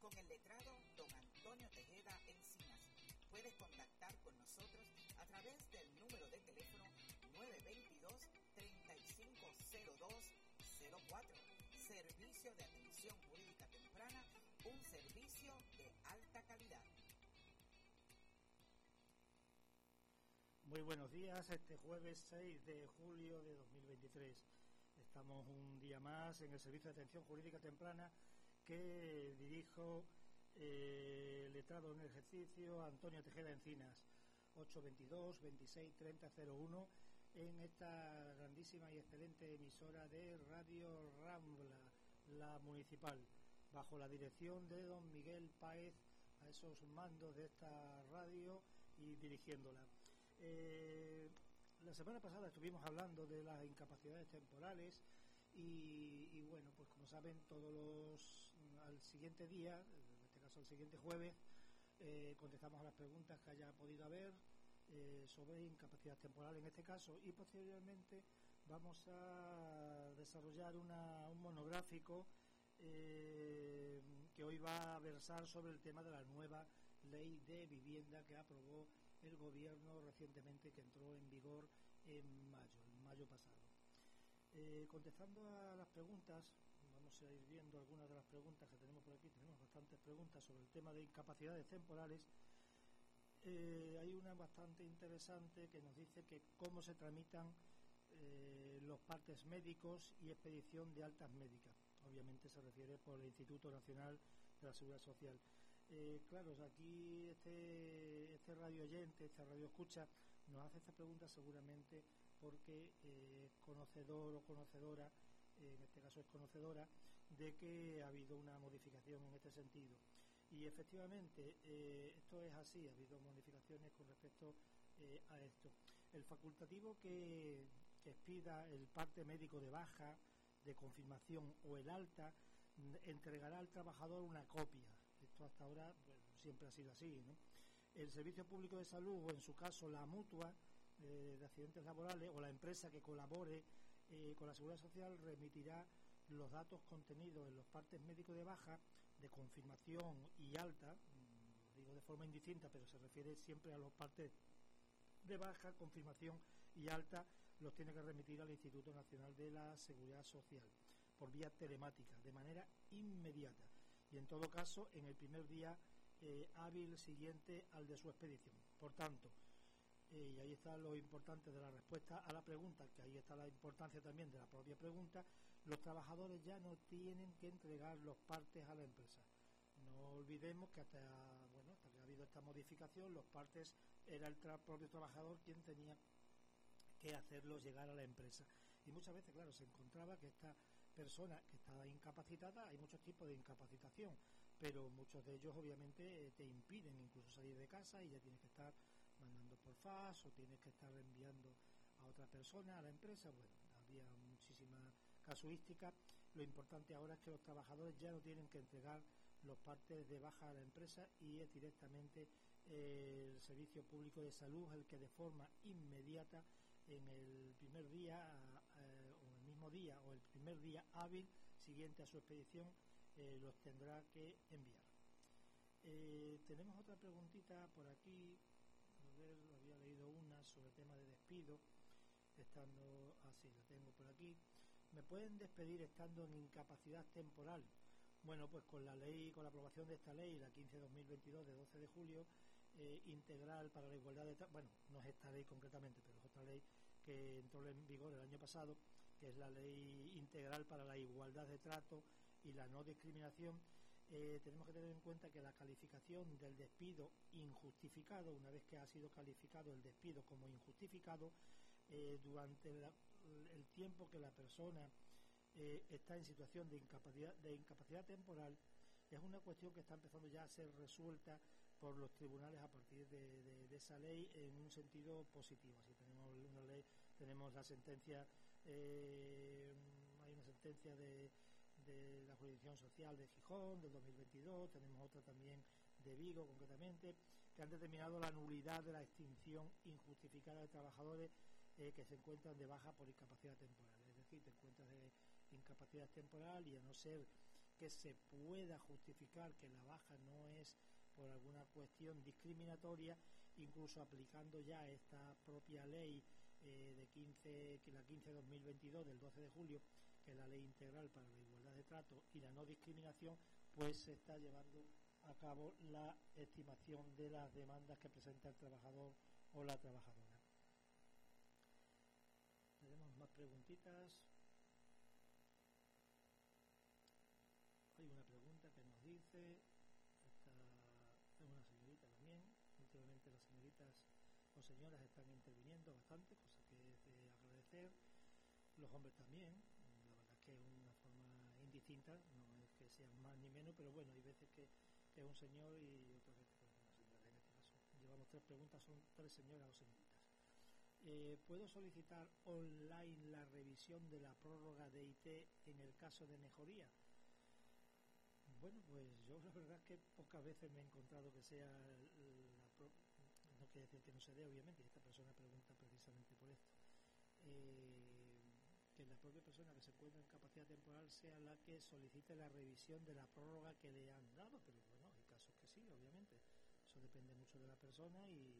con el letrado don Antonio Tejeda Encinas. Puedes contactar con nosotros a través del número de teléfono 922-350204. Servicio de Atención Jurídica Temprana, un servicio de alta calidad. Muy buenos días, este jueves 6 de julio de 2023. Estamos un día más en el Servicio de Atención Jurídica Temprana que dirijo letrado en el ejercicio Antonio Tejeda Encinas, 822-26-30-01, en esta grandísima y excelente emisora de Radio Rambla, la municipal, bajo la dirección de don Miguel Páez, a esos mandos de esta radio y dirigiéndola. La semana pasada estuvimos hablando de las incapacidades temporales y bueno, pues como saben, al siguiente día, en este caso el siguiente jueves, contestamos a las preguntas que haya podido haber sobre incapacidad temporal en este caso, y posteriormente vamos a desarrollar un monográfico que hoy va a versar sobre el tema de la nueva ley de vivienda que aprobó el gobierno recientemente, que entró en vigor en mayo pasado. Contestando a las preguntas, vamos a ir viendo algunas de las preguntas que tenemos por aquí. Tenemos bastantes preguntas sobre el tema de incapacidades temporales. Hay una bastante interesante que nos dice que cómo se tramitan los partes médicos y expedición de altas médicas. Obviamente se refiere por el Instituto Nacional de la Seguridad Social. Claro, aquí este radio oyente, esta radio escucha, nos hace esta pregunta seguramente porque es conocedor o conocedora, en este caso es conocedora, de que ha habido una modificación en este sentido. Y efectivamente, esto es así, ha habido modificaciones con respecto a esto. El facultativo que expida el parte médico de baja, de confirmación o el alta, entregará al trabajador una copia. Esto hasta ahora siempre ha sido así, ¿no? El Servicio Público de Salud, o en su caso la mutua de accidentes laborales, o la empresa que colabore con la Seguridad Social, remitirá los datos contenidos en los partes médicos de baja, de confirmación y alta, digo de forma indistinta, pero se refiere siempre a los partes de baja, confirmación y alta, los tiene que remitir al Instituto Nacional de la Seguridad Social por vía telemática, de manera inmediata, y en todo caso en el primer día hábil siguiente al de su expedición. Por tanto, y ahí está lo importante de la respuesta a la pregunta, que ahí está la importancia también de la propia pregunta. Los trabajadores ya no tienen que entregar los partes a la empresa. No olvidemos que hasta que ha habido esta modificación, los partes era el propio trabajador quien tenía que hacerlos llegar a la empresa. Y muchas veces, claro, se encontraba que esta persona que estaba incapacitada, hay muchos tipos de incapacitación, pero muchos de ellos obviamente te impiden incluso salir de casa y ya tienes que estar mandando por fax o tienes que estar enviando a otra persona a la empresa. Bueno, había muchísima casuística. Lo importante ahora es que los trabajadores ya no tienen que entregar los partes de baja a la empresa y es directamente el Servicio Público de Salud el que de forma inmediata, en el primer día o el mismo día o el primer día hábil siguiente a su expedición, los tendrá que enviar. Tenemos otra preguntita por aquí. Había leído una sobre el tema de despido, estando así, la tengo por aquí. ¿Me pueden despedir estando en incapacidad temporal? Bueno, pues con la aprobación de esta ley, la 15/2022 de 12 de julio, integral para la igualdad de trato, bueno, no es esta ley concretamente, pero es otra ley que entró en vigor el año pasado, que es la ley integral para la igualdad de trato y la no discriminación. Tenemos que tener en cuenta que la calificación del despido injustificado, una vez que ha sido calificado el despido como injustificado, durante el tiempo que la persona está en situación de incapacidad temporal, es una cuestión que está empezando ya a ser resuelta por los tribunales a partir de esa ley en un sentido positivo. Así tenemos una ley, tenemos la sentencia, hay una sentencia de la jurisdicción social de Gijón del 2022, tenemos otra también de Vigo concretamente, que han determinado la nulidad de la extinción injustificada de trabajadores que se encuentran de baja por incapacidad temporal. Es decir, te encuentras de incapacidad temporal y a no ser que se pueda justificar que la baja no es por alguna cuestión discriminatoria, incluso aplicando ya esta propia ley la 15/2022 del 12 de julio, que es la ley integral para la igualdad de trato y la no discriminación, pues se está llevando a cabo la estimación de las demandas que presenta el trabajador o la trabajadora. Tenemos más preguntitas. Hay una pregunta que nos dice, es una señorita también, últimamente las señoritas o señoras están interviniendo bastante, cosa que es de agradecer, los hombres también, la verdad es que es una forma indistinta, no es que sean más ni menos, pero bueno, hay veces que es un señor y otras veces que es una señora. En este caso llevamos 3 preguntas, son 3 señoras o señoritas. ¿Puedo solicitar online la revisión de la prórroga de IT en el caso de mejoría? Bueno, pues yo la verdad es que pocas veces me he encontrado que sea no quiere decir que no se dé, obviamente, y esta persona pregunta precisamente por esto, que la propia persona que se encuentra en capacidad temporal sea la que solicite la revisión de la prórroga que le han dado, pero bueno, hay casos que sí, obviamente, eso depende mucho de la persona y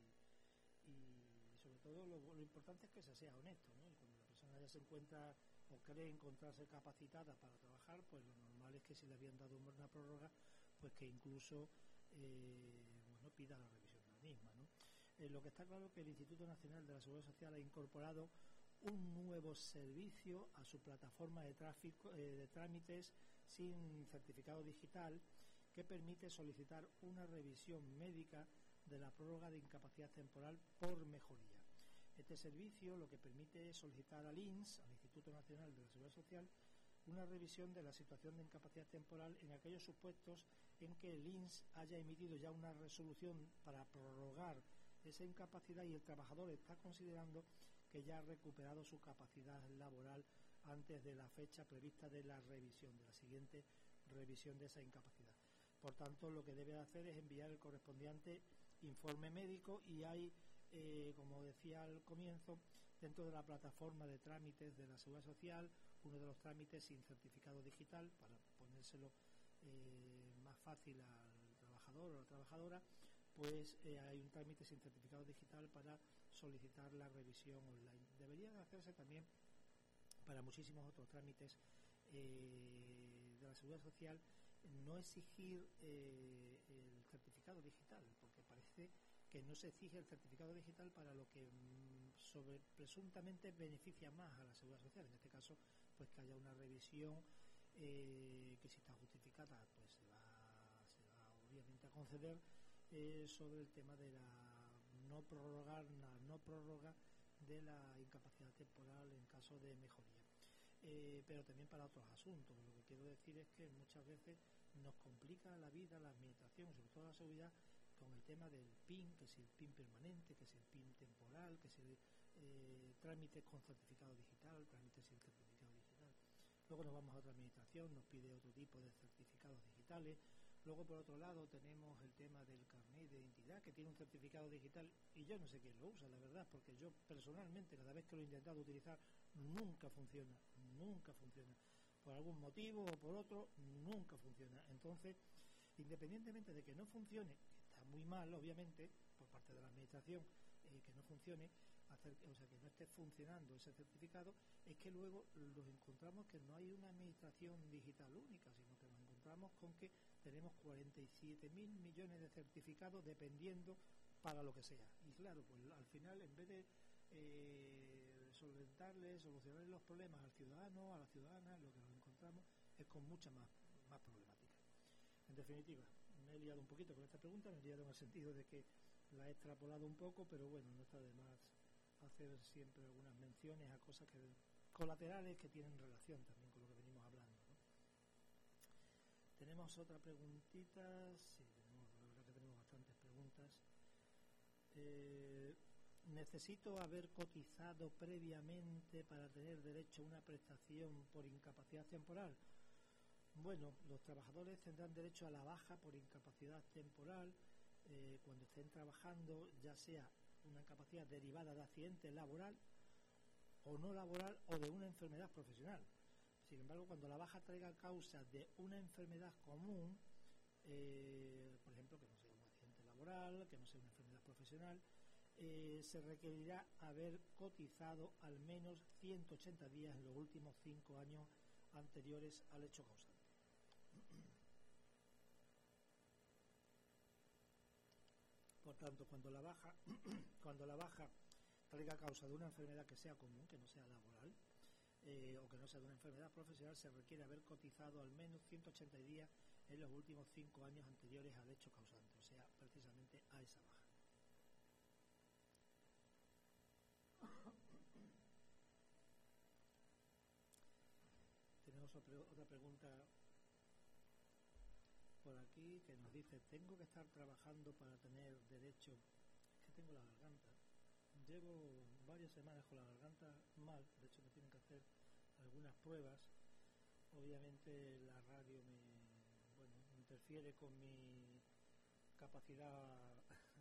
sobre todo lo importante es que se sea honesto, ¿no? Y cuando la persona ya se encuentra o cree encontrarse capacitada para trabajar, pues lo normal es que si le habían dado una prórroga, pues que incluso pida la revisión de la misma, ¿no? Lo que está claro es que el Instituto Nacional de la Seguridad Social ha incorporado un nuevo servicio a su plataforma de trámites sin certificado digital que permite solicitar una revisión médica de la prórroga de incapacidad temporal por mejoría. Este servicio lo que permite es solicitar al INS, al Instituto Nacional de la Seguridad Social, una revisión de la situación de incapacidad temporal en aquellos supuestos en que el INS haya emitido ya una resolución para prorrogar esa incapacidad y el trabajador está considerando que ya ha recuperado su capacidad laboral antes de la fecha prevista de la revisión, de la siguiente revisión de esa incapacidad. Por tanto, lo que debe hacer es enviar el correspondiente informe médico y hay, como decía al comienzo, dentro de la plataforma de trámites de la Seguridad Social, uno de los trámites sin certificado digital para ponérselo más fácil al trabajador o a la trabajadora, pues hay un trámite sin certificado digital para solicitar la revisión online. Debería de hacerse también para muchísimos otros trámites de la Seguridad Social, no exigir el certificado digital, porque parece que no se exige el certificado digital para lo que presuntamente beneficia más a la Seguridad Social. En este caso, pues que haya una revisión que si está justificada, pues se va obviamente a conceder, sobre el tema de la no prórroga de la incapacidad temporal en caso de mejoría. Pero también para otros asuntos. Lo que quiero decir es que muchas veces nos complica la vida la administración, sobre todo la seguridad, con el tema del PIN, que si el PIN permanente, que si el PIN temporal, que si trámites con certificado digital, trámites sin certificado digital. Luego nos vamos a otra administración, nos pide otro tipo de certificados digitales. Luego, por otro lado, tenemos el tema del carnet de identidad, que tiene un certificado digital y yo no sé quién lo usa, la verdad, porque yo personalmente, cada vez que lo he intentado utilizar, nunca funciona. Por algún motivo o por otro, nunca funciona. Entonces, independientemente de que no funcione, que está muy mal, obviamente, por parte de la administración, que no funcione, que no esté funcionando ese certificado, es que luego nos encontramos que no hay una administración digital única, sino que nos encontramos con que tenemos 47.000 millones de certificados dependiendo para lo que sea. Y claro, pues al final, en vez de solucionarle los problemas al ciudadano, a la ciudadana, lo que nos encontramos es con mucha más problemática. En definitiva, me he liado un poquito con esta pregunta, me he liado en el sentido de que la he extrapolado un poco, pero bueno, no está de más hacer siempre algunas menciones a cosas colaterales que tienen relación también con lo que venimos hablando, ¿no? Tenemos otra preguntita. Sí, la verdad que tenemos bastantes preguntas. ¿Necesito haber cotizado previamente para tener derecho a una prestación por incapacidad temporal? Bueno, los trabajadores tendrán derecho a la baja por incapacidad temporal cuando estén trabajando, ya sea una incapacidad derivada de accidente laboral o no laboral o de una enfermedad profesional. Sin embargo, cuando la baja traiga causa de una enfermedad común, por ejemplo, que no sea un accidente laboral, que no sea una enfermedad profesional, se requerirá haber cotizado al menos 180 días en los últimos 5 años anteriores al hecho causante. Por tanto, cuando la baja traiga causa de una enfermedad que sea común, que no sea laboral, o que no sea de una enfermedad profesional, se requiere haber cotizado al menos 180 días en los últimos 5 años anteriores al hecho causante, o sea, precisamente a esa baja. Tenemos otra pregunta por aquí que nos dice: tengo que estar trabajando para tener derecho. Es que tengo la garganta, llevo varias semanas con la garganta mal, de hecho me tienen que hacer algunas pruebas. Obviamente la radio me interfiere con mi capacidad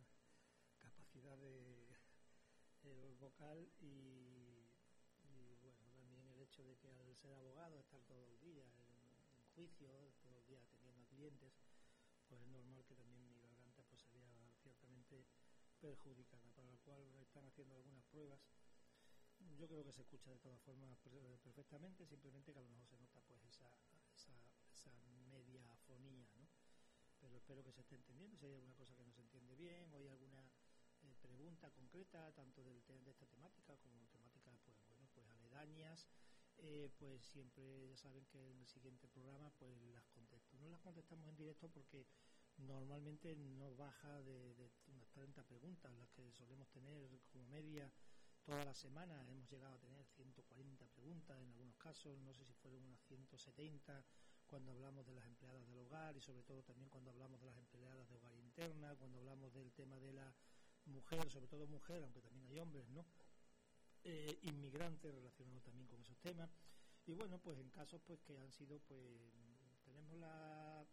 de vocal y bueno, también el hecho de que al ser abogado, estar todo el día en juicio, todo el día atendiendo a clientes, pues es normal que también mi garganta pues se vea ciertamente perjudicada, para lo cual están haciendo algunas pruebas. Yo creo que se escucha de todas formas perfectamente, simplemente que a lo mejor se nota pues esa media afonía, ¿no? Pero espero que se esté entendiendo. Si hay alguna cosa que no se entiende bien o hay alguna pregunta concreta, tanto de esta temática como temáticas pues aledañas, pues siempre ya saben que en el siguiente programa pues las contesto. No las contestamos en directo porque normalmente no baja de unas 30 preguntas, las que solemos tener como media toda la semana. Hemos llegado a tener 140 preguntas en algunos casos, no sé si fueron unas 170 cuando hablamos de las empleadas del hogar, y sobre todo también cuando hablamos de las empleadas de hogar interna, cuando hablamos del tema de la mujer, sobre todo mujer, aunque también hay hombres, ¿no? Inmigrantes, relacionados también con esos temas. Y bueno, pues en casos pues que han sido, pues tenemos la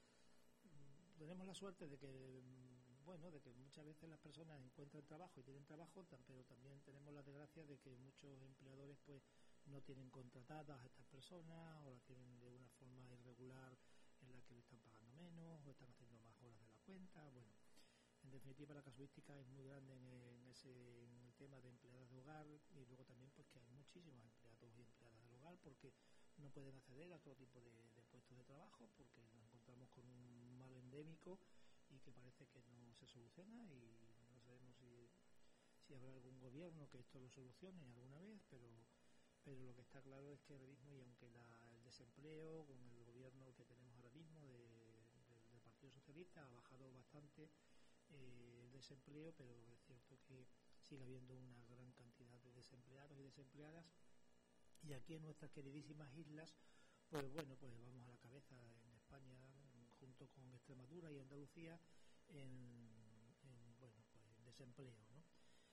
suerte de que muchas veces las personas encuentran trabajo y tienen trabajo, pero también tenemos la desgracia de que muchos empleadores pues no tienen contratadas a estas personas, o las tienen de una forma irregular en la que le están pagando menos o están haciendo más horas de la cuenta. Bueno, en definitiva la casuística es muy grande en el tema de empleadas de hogar, y luego también pues que hay muchísimos empleados y empleadas del hogar porque no pueden acceder a otro tipo de puestos de trabajo, porque nos encontramos con un mal endémico y que parece que no se soluciona, y no sabemos si habrá algún gobierno que esto lo solucione alguna vez, pero lo que está claro es que ahora mismo, y aunque el desempleo con el gobierno que tenemos ahora mismo del Partido Socialista ha bajado bastante el desempleo, pero es cierto que sigue habiendo una gran cantidad de desempleados y desempleadas, y aquí en nuestras queridísimas islas pues vamos a la cabeza en España, junto con Extremadura y Andalucía, en desempleo, ¿no?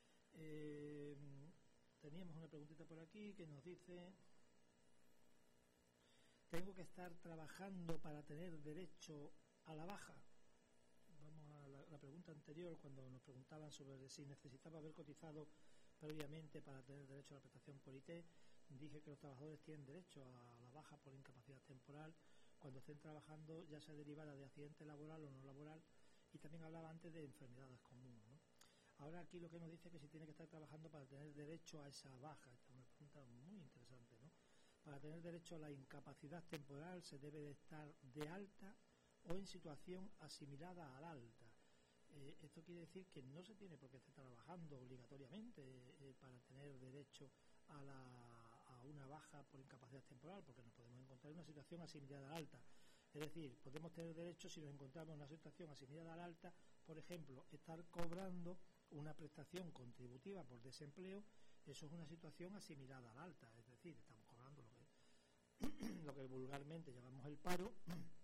Teníamos una preguntita por aquí que nos dice: ¿tengo que estar trabajando para tener derecho a la baja? Vamos a la pregunta anterior, cuando nos preguntaban sobre si necesitaba haber cotizado previamente para tener derecho a la prestación por IT. Dije que los trabajadores tienen derecho a la baja por incapacidad temporal cuando estén trabajando, ya sea derivada de accidente laboral o no laboral, y también hablaba antes de enfermedades comunes, ¿no? Ahora aquí lo que nos dice es que si tiene que estar trabajando para tener derecho a esa baja. Esta es una pregunta muy interesante, ¿no? Para tener derecho a la incapacidad temporal se debe de estar de alta o en situación asimilada al alta. Esto quiere decir que no se tiene por qué estar trabajando obligatoriamente para tener derecho a una baja por incapacidad temporal, porque nos podemos encontrar en una situación asimilada al alta. Es decir, podemos tener derecho si nos encontramos en una situación asimilada al alta, por ejemplo, estar cobrando una prestación contributiva por desempleo. Eso es una situación asimilada al alta, es decir, estamos cobrando lo que vulgarmente llamamos el paro.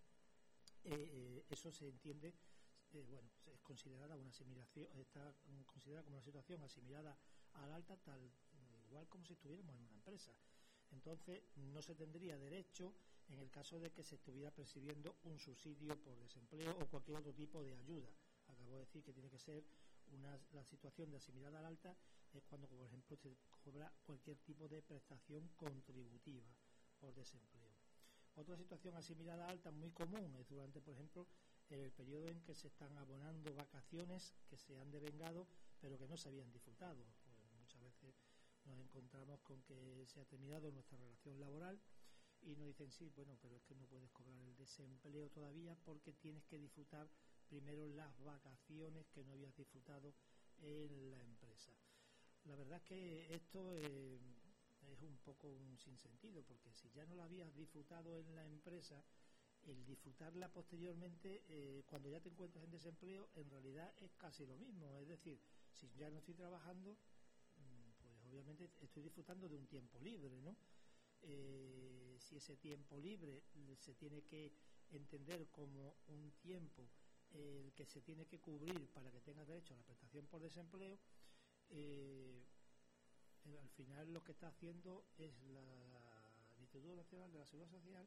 Eso se entiende, es considerada una asimilación, está considerada como una situación asimilada al alta, tal igual como si estuviéramos en una empresa. Entonces no se tendría derecho en el caso de que se estuviera percibiendo un subsidio por desempleo o cualquier otro tipo de ayuda. Acabo de decir que tiene que ser la situación de asimilada al alta, es cuando, por ejemplo, se cobra cualquier tipo de prestación contributiva, por desempleo. Otra situación asimilada a alta muy común es durante, por ejemplo, el periodo en que se están abonando vacaciones que se han devengado pero que no se habían disfrutado. Pues muchas veces nos encontramos con que se ha terminado nuestra relación laboral y nos dicen, sí, bueno, pero es que no puedes cobrar el desempleo todavía porque tienes que disfrutar primero las vacaciones que no habías disfrutado en la empresa. La verdad es que esto es un poco un sinsentido, porque si ya no la habías disfrutado en la empresa, el disfrutarla posteriormente, cuando ya te encuentras en desempleo, en realidad es casi lo mismo. Es decir, si ya no estoy trabajando, pues obviamente estoy disfrutando de un tiempo libre, ¿no? Si ese tiempo libre se tiene que entender como un tiempo el que se tiene que cubrir para que tengas derecho a la prestación por desempleo, al final lo que está haciendo es la Instituto Nacional de la Seguridad Social,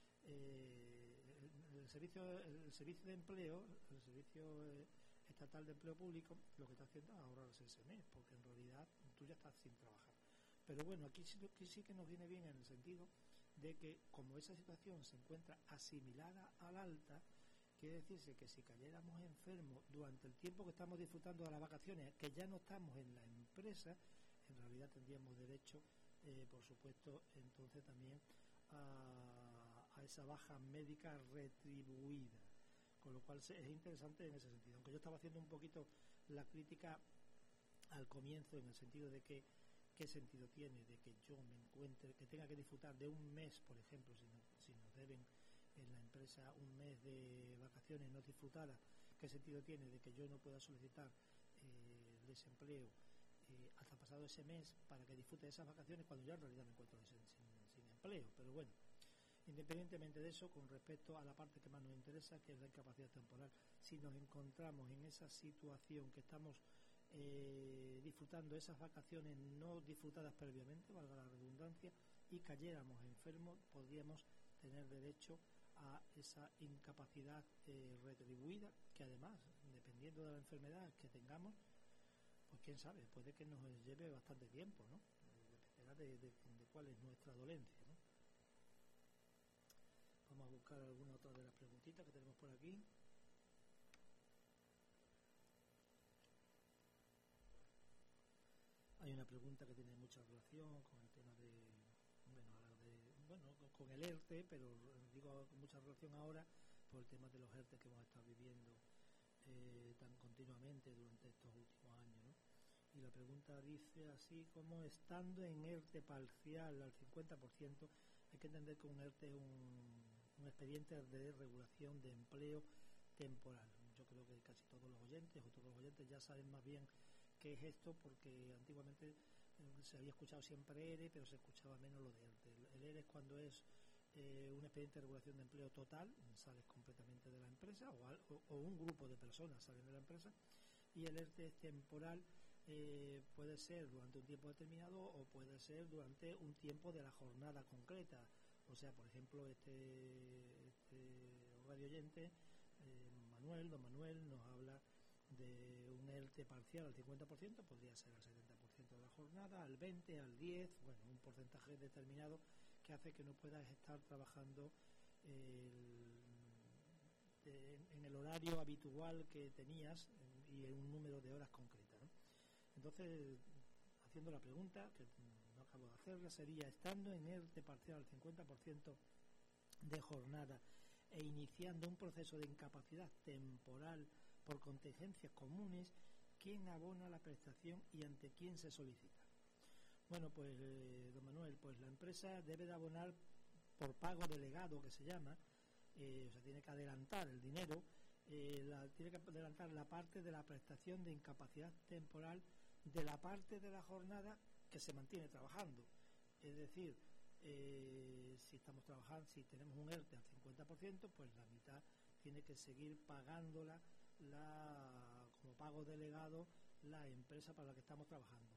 el servicio de empleo, el servicio estatal de empleo público, lo que está haciendo es ahorrarse ese mes, porque en realidad tú ya estás sin trabajar. Pero bueno, aquí sí que nos viene bien en el sentido de que como esa situación se encuentra asimilada al alta, quiere decirse que si cayéramos enfermos durante el tiempo que estamos disfrutando de las vacaciones, que ya no estamos en la empresa, en realidad tendríamos derecho, por supuesto, entonces también a esa baja médica retribuida, con lo cual es interesante en ese sentido. Aunque yo estaba haciendo un poquito la crítica al comienzo en el sentido de que qué sentido tiene de que yo me encuentre, que tenga que disfrutar de un mes, por ejemplo, si nos deben en la empresa un mes de vacaciones no disfrutadas, qué sentido tiene de que yo no pueda solicitar el desempleo hasta pasado ese mes para que disfrute de esas vacaciones cuando yo en realidad me encuentro sin empleo. Pero bueno, independientemente de eso, con respecto a la parte que más nos interesa, que es la incapacidad temporal, si nos encontramos en esa situación que estamos disfrutando esas vacaciones no disfrutadas previamente, valga la redundancia, y cayéramos enfermos, podríamos tener derecho a esa incapacidad retribuida, que además, dependiendo de la enfermedad que tengamos, pues quién sabe, puede que nos lleve bastante tiempo, ¿no? Dependerá de cuál es nuestra dolencia, ¿no? Vamos a buscar alguna otra de las preguntitas que tenemos por aquí. Hay una pregunta que tiene mucha relación con el tema con el ERTE, pero digo con mucha relación ahora por el tema de los ERTE que hemos estado viviendo tan continuamente durante estos últimos años, ¿no? Y la pregunta dice así, como estando en ERTE parcial al 50%, hay que entender que un ERTE es un expediente de regulación de empleo temporal. Yo creo que casi todos los oyentes ya saben más bien qué es esto, porque antiguamente se había escuchado siempre ERE, pero se escuchaba menos lo de ERTE. El ERE es cuando es un expediente de regulación de empleo total, sales completamente de la empresa, o un grupo de personas salen de la empresa, y el ERTE es temporal, puede ser durante un tiempo determinado o puede ser durante un tiempo de la jornada concreta. O sea, por ejemplo, este radio oyente, don Manuel, nos habla de un ERTE parcial al 50%, podría ser al 70% de la jornada, al 20%, al 10%, bueno, un porcentaje determinado que hace que no puedas estar trabajando en el horario habitual que tenías y en un número de horas concretas, ¿no? Entonces, haciendo la pregunta, que no acabo de hacerla, sería, estando en ERTE parcial al 50% de jornada e iniciando un proceso de incapacidad temporal por contingencias comunes, ¿quién abona la prestación y ante quién se solicita? Bueno, pues, don Manuel, pues la empresa debe de abonar por pago delegado, que se llama, o sea, tiene que adelantar el dinero, tiene que adelantar la parte de la prestación de incapacidad temporal de la parte de la jornada que se mantiene trabajando. Es decir, si estamos trabajando, si tenemos un ERTE al 50%, pues la mitad tiene que seguir pagándola como pago delegado la empresa para la que estamos trabajando.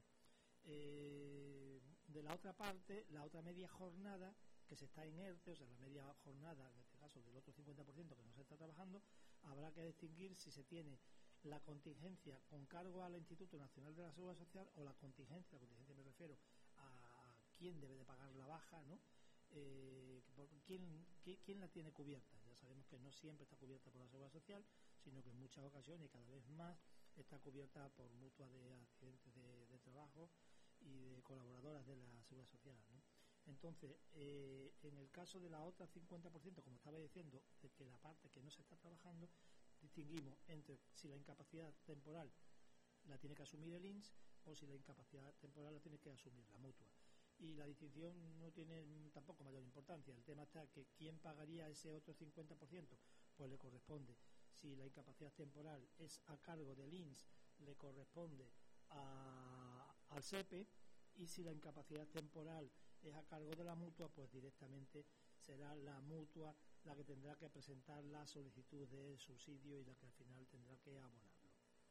De la otra parte, la otra media jornada que se está en ERTE, o sea, la media jornada, en este caso del otro 50% que no se está trabajando, habrá que distinguir si se tiene la contingencia con cargo al Instituto Nacional de la Seguridad Social o la contingencia me refiero a quién debe de pagar la baja, ¿no? ¿quién la tiene cubierta? Ya sabemos que no siempre está cubierta por la Seguridad Social, sino que en muchas ocasiones y cada vez más está cubierta por mutuas de accidentes de trabajo y de colaboradoras de la Seguridad Social, ¿no? Entonces, en el caso de la otra 50%, como estaba diciendo, de que la parte que no se está trabajando, distinguimos entre si la incapacidad temporal la tiene que asumir el INS o si la incapacidad temporal la tiene que asumir la mutua. Y la distinción no tiene tampoco mayor importancia. El tema está que ¿quién pagaría ese otro 50%? Pues le corresponde. Si la incapacidad temporal es a cargo del INS, le corresponde al SEPE, y si la incapacidad temporal es a cargo de la mutua, pues directamente será la mutua la que tendrá que presentar la solicitud de subsidio y la que al final tendrá que abonarlo.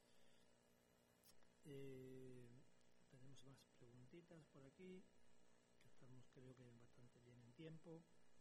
Tenemos más preguntitas por aquí, que estamos creo que bastante bien en tiempo.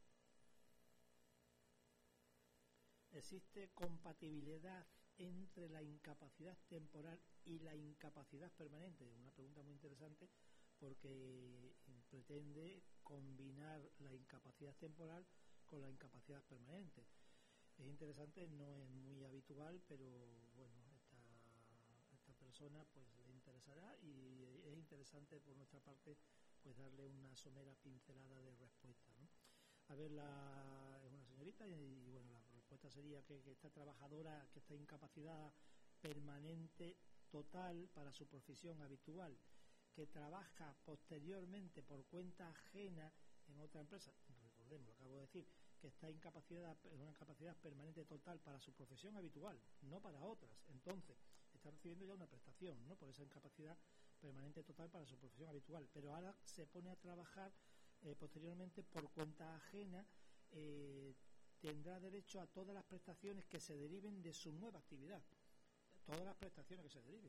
¿Existe compatibilidad entre la incapacidad temporal y la incapacidad permanente? Una pregunta muy interesante, porque pretende combinar la incapacidad temporal con la incapacidad permanente. Es interesante, no es muy habitual, pero bueno, esta persona pues le interesará, y es interesante por nuestra parte pues darle una somera pincelada de respuesta, ¿no? A ver, es una señorita y bueno, la respuesta sería que esta trabajadora, que está incapacidad permanente total para su profesión habitual, que trabaja posteriormente por cuenta ajena en otra empresa, recordemos, lo acabo de decir, que está en una incapacidad permanente total para su profesión habitual, no para otras. Entonces, está recibiendo ya una prestación, ¿no?, por esa incapacidad permanente total para su profesión habitual, pero ahora se pone a trabajar posteriormente por cuenta ajena. Tendrá derecho a todas las prestaciones que se deriven de su nueva actividad, todas las prestaciones que se deriven.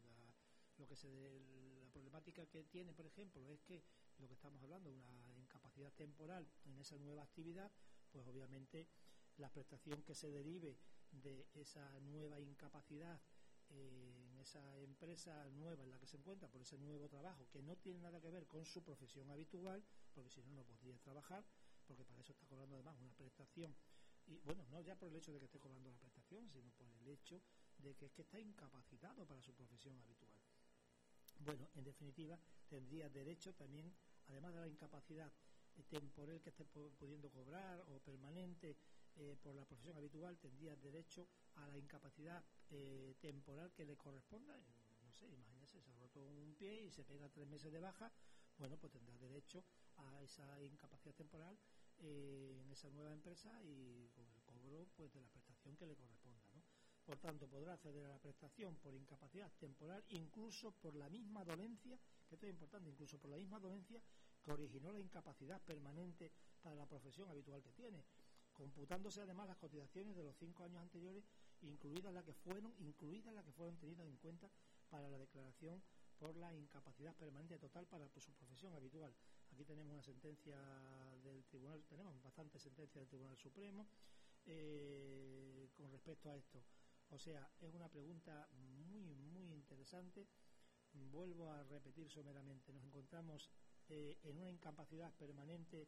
La problemática que tiene, por ejemplo, es que lo que estamos hablando, una incapacidad temporal en esa nueva actividad, pues obviamente la prestación que se derive de esa nueva incapacidad en esa empresa nueva en la que se encuentra, por ese nuevo trabajo que no tiene nada que ver con su profesión habitual, porque si no, no podría trabajar, porque para eso está cobrando además una prestación. Y bueno, no ya por el hecho de que esté cobrando la prestación, sino por el hecho de que es que está incapacitado para su profesión habitual. Bueno, en definitiva, tendría derecho también, además de la incapacidad temporal que esté pudiendo cobrar o permanente por la profesión habitual, tendría derecho a la incapacidad temporal que le corresponda. No sé, imagínese, se ha roto un pie y se pega 3 meses de baja, bueno, pues tendrá derecho a esa incapacidad temporal en esa nueva empresa y con el cobro pues de la prestación que le corresponda, ¿no? Por tanto, podrá acceder a la prestación por incapacidad temporal incluso por la misma dolencia, que esto es importante, incluso por la misma dolencia que originó la incapacidad permanente para la profesión habitual que tiene, computándose además las cotizaciones de los 5 años anteriores, incluidas las que fueron tenidas en cuenta para la declaración por la incapacidad permanente total para su profesión habitual. Aquí tenemos una sentencia del Tribunal, tenemos bastantes sentencias del Tribunal Supremo con respecto a esto. O sea, es una pregunta muy, muy interesante. Vuelvo a repetir someramente, nos encontramos en una incapacidad permanente,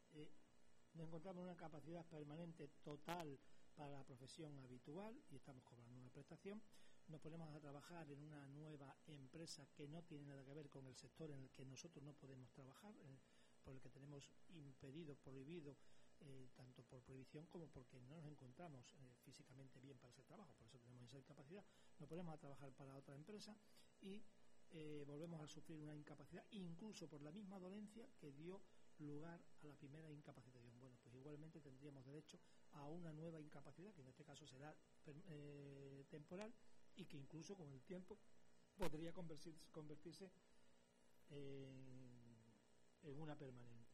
total para la profesión habitual y estamos cobrando una prestación. Nos ponemos a trabajar en una nueva empresa que no tiene nada que ver con el sector en el que nosotros no podemos trabajar, por el que tenemos impedido, prohibido, tanto por prohibición como porque no nos encontramos físicamente bien para ese trabajo, por eso tenemos esa incapacidad. Nos ponemos a trabajar para otra empresa y volvemos a sufrir una incapacidad, incluso por la misma dolencia que dio lugar a la primera incapacitación. Bueno, pues igualmente tendríamos derecho a una nueva incapacidad, que en este caso será temporal, y que incluso con el tiempo podría convertirse en una permanente.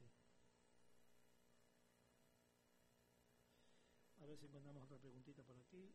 A ver si encontramos otra preguntita por aquí.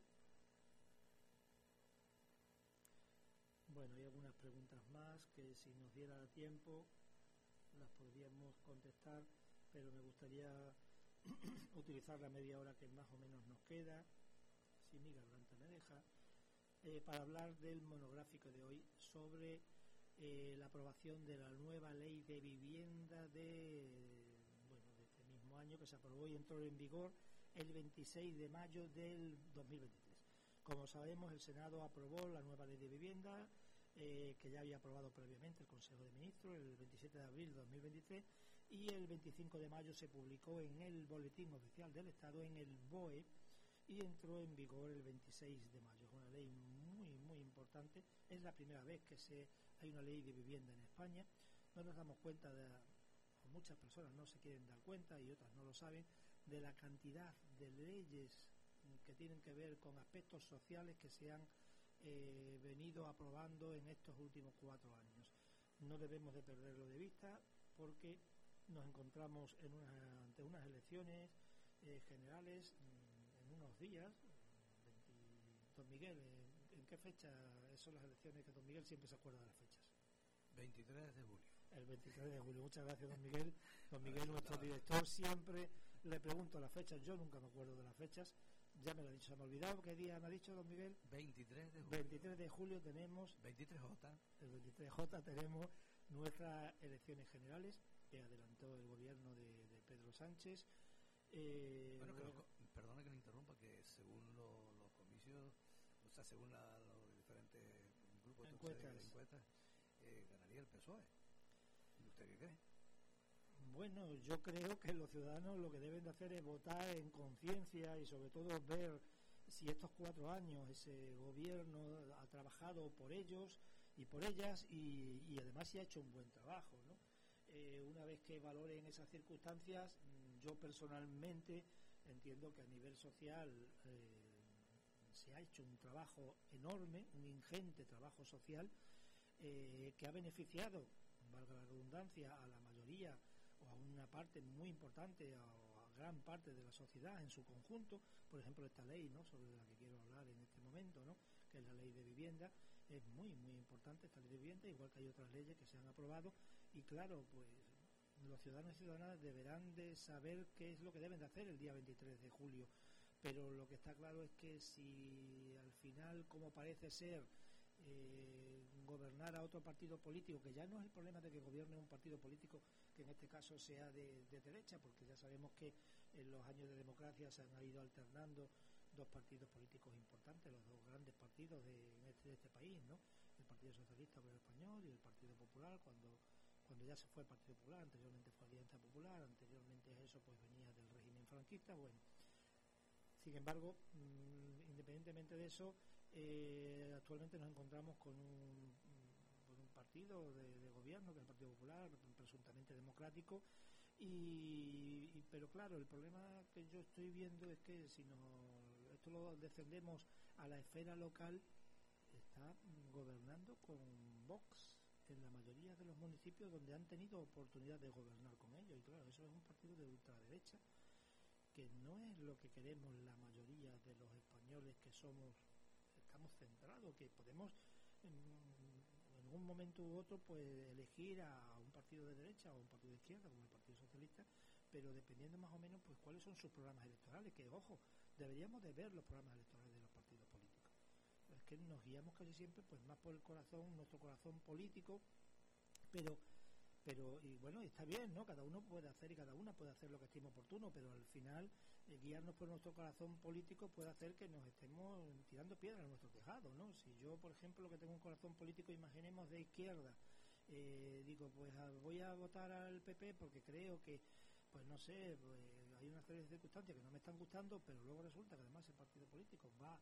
Bueno, hay algunas preguntas más que si nos diera tiempo las podríamos contestar, pero me gustaría utilizar la media hora que más o menos nos queda, si mi garganta me deja, para hablar del monográfico de hoy sobre la aprobación de la nueva ley de vivienda de este mismo año, que que se aprobó y entró en vigor el 26 de mayo del 2023. Como sabemos, el Senado aprobó la nueva ley de vivienda, que ya había aprobado previamente el Consejo de Ministros el 27 de abril de 2023, y el 25 de mayo se publicó en el Boletín Oficial del Estado, en el BOE, y entró en vigor el 26 de mayo. Es una ley muy importante. Es la primera vez que hay una ley de vivienda en España. No nos damos cuenta o muchas personas no se quieren dar cuenta y otras no lo saben, de la cantidad de leyes que tienen que ver con aspectos sociales que se han venido aprobando en estos últimos 4 años. No debemos de perderlo de vista porque nos encontramos ante unas elecciones generales en unos días. Don Miguel, ¿en qué fecha son las elecciones? Que don Miguel siempre se acuerda de las fechas. 23 de julio. El 23 de julio. Muchas gracias, don Miguel. Don Miguel, nuestro director, siempre le pregunto las fechas. Yo nunca me acuerdo de las fechas. Ya me lo ha dicho, se me ha olvidado. ¿Qué día me ha dicho don Miguel? 23 de julio. 23 de julio tenemos... 23J. El 23J tenemos nuestras elecciones generales, que adelantó el gobierno de Pedro Sánchez. Bueno, perdona que le interrumpa, que según los comicios, o sea, según los diferentes grupos de encuestas, ganaría el PSOE. ¿Usted qué cree? Bueno, yo creo que los ciudadanos lo que deben de hacer es votar en conciencia y sobre todo ver si estos 4 años ese gobierno ha trabajado por ellos y por ellas y además si ha hecho un buen trabajo, ¿no? Una vez que valoren esas circunstancias, yo personalmente entiendo que a nivel social se ha hecho un trabajo enorme, un ingente trabajo social que ha beneficiado, valga la redundancia, a la mayoría o a una parte muy importante o a gran parte de la sociedad en su conjunto. Por ejemplo, esta ley, ¿no?, sobre la que quiero hablar en este momento, ¿no?, que es la ley de vivienda. Es muy importante esta ley de vivienda, igual que hay otras leyes que se han aprobado, y claro, pues los ciudadanos y ciudadanas deberán de saber qué es lo que deben de hacer el día 23 de julio, pero lo que está claro es que si al final, como parece ser, gobernar a otro partido político, que ya no es el problema de que gobierne un partido político que en este caso sea de derecha, porque ya sabemos que en los años de democracia se han ido alternando 2 partidos políticos importantes, los 2 grandes partidos de este país, ¿no?, el Partido Socialista Obrero Español y el Partido Popular, cuando ya se fue el Partido Popular. Anteriormente fue Alianza Popular, anteriormente a eso pues venía del régimen franquista. Bueno, sin embargo, independientemente de eso, actualmente nos encontramos con un partido de gobierno, que es el Partido Popular, presuntamente democrático, pero claro, el problema que yo estoy viendo es que si esto lo descendemos a la esfera local, está gobernando con Vox en la mayoría de los municipios donde han tenido oportunidad de gobernar con ellos, y claro, eso es un partido de ultraderecha, que no es lo que queremos la mayoría de los españoles que estamos centrados, que podemos en un momento u otro pues elegir a un partido de derecha o un partido de izquierda como el Partido Socialista, pero dependiendo más o menos pues cuáles son sus programas electorales, que ojo, deberíamos de ver los programas electorales de los partidos políticos. Es que nos guiamos casi siempre pues más por el corazón, nuestro corazón político, pero y bueno, está bien, ¿no? Cada uno puede hacer y cada una puede hacer lo que estime oportuno, pero al final guiarnos por nuestro corazón político puede hacer que nos estemos tirando piedras en nuestro tejado, ¿no? Si yo, por ejemplo, que tengo un corazón político, imaginemos de izquierda, digo, pues voy a votar al PP porque creo que, pues no sé, pues hay una serie de circunstancias que no me están gustando, pero luego resulta que además el partido político va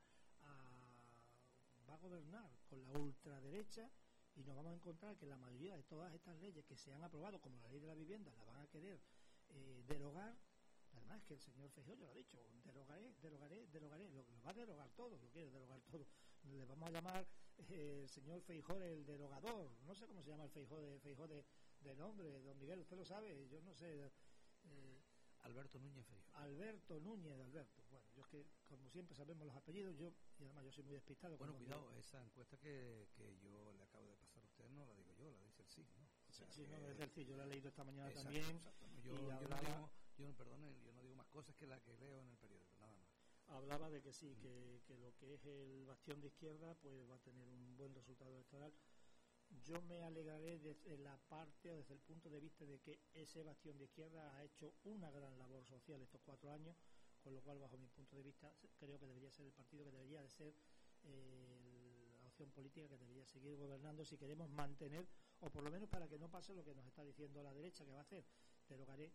a gobernar con la ultraderecha, y nos vamos a encontrar que la mayoría de todas estas leyes que se han aprobado, como la ley de la vivienda, la van a querer derogar. Además que el señor Feijóo ya lo ha dicho, derogaré, lo va a derogar todo, lo quiere derogar todo. Le vamos a llamar el señor Feijóo el derogador, no sé cómo se llama el Feijóo de nombre, don Miguel, usted lo sabe, yo no sé. Alberto Núñez Feijóo. Alberto Núñez de Alberto. Bueno, yo es que como siempre sabemos los apellidos, y además yo soy muy despistado. Bueno, cuidado, esa encuesta que yo le acabo de pasar a usted no la digo yo, la dice el CIS, ¿no? O sea, sí, no, es del CIS, yo la he leído esta mañana exacto, también. Exacto. Yo no digo más cosas que la que leo en el periódico, nada más. Hablaba de que sí, que lo que es el bastión de izquierda pues va a tener un buen resultado electoral. Yo me alegraré desde la parte o desde el punto de vista de que ese bastión de izquierda ha hecho una gran labor social estos 4 años, con lo cual, bajo mi punto de vista, creo que debería ser el partido que debería de ser la opción política que debería seguir gobernando si queremos mantener, o por lo menos para que no pase lo que nos está diciendo la derecha que va a hacer: derogaré.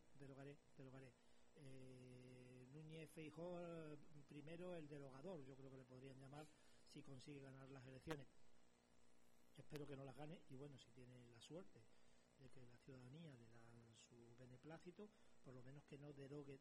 Núñez Feijóo, primero el derogador, yo creo que le podrían llamar, si consigue ganar las elecciones. Espero que no las gane, y bueno, si tiene la suerte de que la ciudadanía le da su beneplácito, por lo menos que no derogue.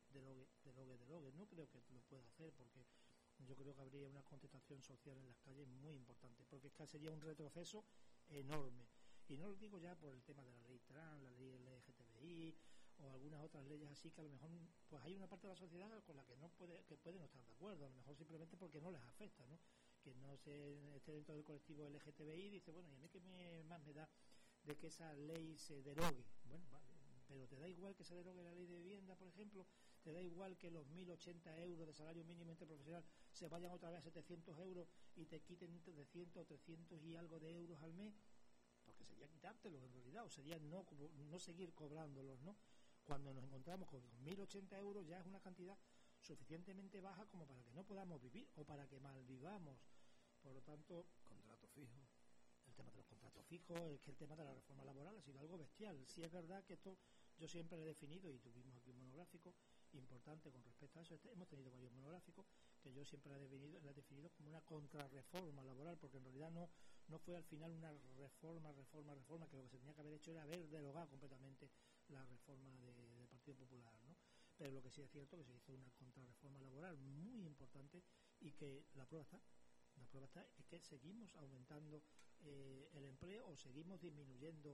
No creo que lo pueda hacer, porque yo creo que habría una contestación social en las calles muy importante, porque es que sería un retroceso enorme. Y no lo digo ya por el tema de la ley trans, la ley LGTBI o algunas otras leyes así, que a lo mejor pues hay una parte de la sociedad con la que puede no estar de acuerdo, a lo mejor simplemente porque no les afecta, ¿no? Que no se esté dentro del colectivo LGTBI y dice, bueno, ¿y a mí qué más me da de que esa ley se derogue? Bueno, vale, pero ¿te da igual que se derogue la ley de vivienda, por ejemplo? ¿Te da igual que los 1.080 euros de salario mínimo interprofesional se vayan otra vez a 700 euros y te quiten 300 o 300 y algo de euros al mes? Porque sería quitártelos en realidad, o sería no seguir cobrándolos, ¿no? Cuando nos encontramos con 2.080 euros ya es una cantidad suficientemente baja como para que no podamos vivir o para que malvivamos. Por lo tanto, contrato fijo. El tema de los contratos fijos, es que el tema de la reforma laboral ha sido algo bestial. Sí es verdad que esto yo siempre lo he definido, y tuvimos aquí un monográfico importante con respecto a eso. Hemos tenido varios monográficos que yo siempre lo he definido como una contrarreforma laboral, porque en realidad no fue al final una reforma, que lo que se tenía que haber hecho era haber derogado completamente la reforma del Partido Popular, ¿no? Pero lo que sí es cierto es que se hizo una contrarreforma laboral muy importante, y que la prueba está es que seguimos aumentando el empleo, o seguimos disminuyendo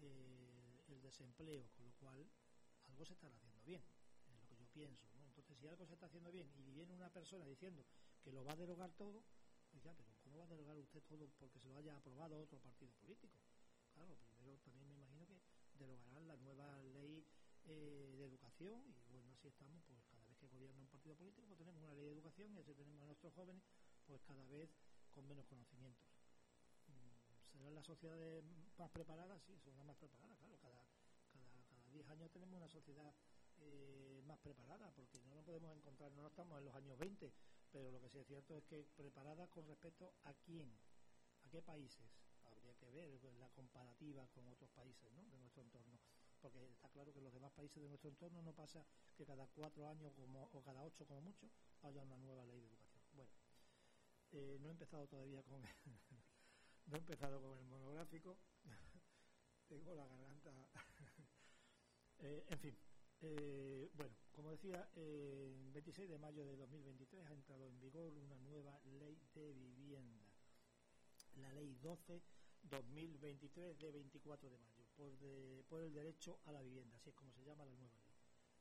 el desempleo, con lo cual algo se estará haciendo bien, es lo que yo pienso, ¿no? Entonces, si algo se está haciendo bien y viene una persona diciendo que lo va a derogar todo, pues ya, pero ¿cómo va a derogar usted todo porque se lo haya aprobado otro partido político? Claro, primero también me imagino que derogarán la nueva ley de educación, y bueno, así estamos, pues cada vez que gobierna un partido político pues tenemos una ley de educación, y así tenemos a nuestros jóvenes pues cada vez con menos conocimientos. ¿Serán las sociedades más preparadas? Sí, son las más preparadas, claro. Cada 10 años tenemos una sociedad más preparada, porque no nos podemos encontrar, no estamos en los años 20, pero lo que sí es cierto es que preparada con respecto a quién, a qué países. Habría que ver la comparativa con otros países, ¿no?, de nuestro entorno, porque está claro que en los demás países de nuestro entorno no pasa que cada 4 años o cada 8 como mucho haya una nueva ley de educación. Bueno, no he empezado todavía con no he empezado con el monográfico. Tengo la garganta en fin, bueno, como decía, el 26 de mayo de 2023 ha entrado en vigor una nueva ley de vivienda, la ley 12/2023 de 24 de mayo, por el derecho a la vivienda, así es como se llama la nueva ley.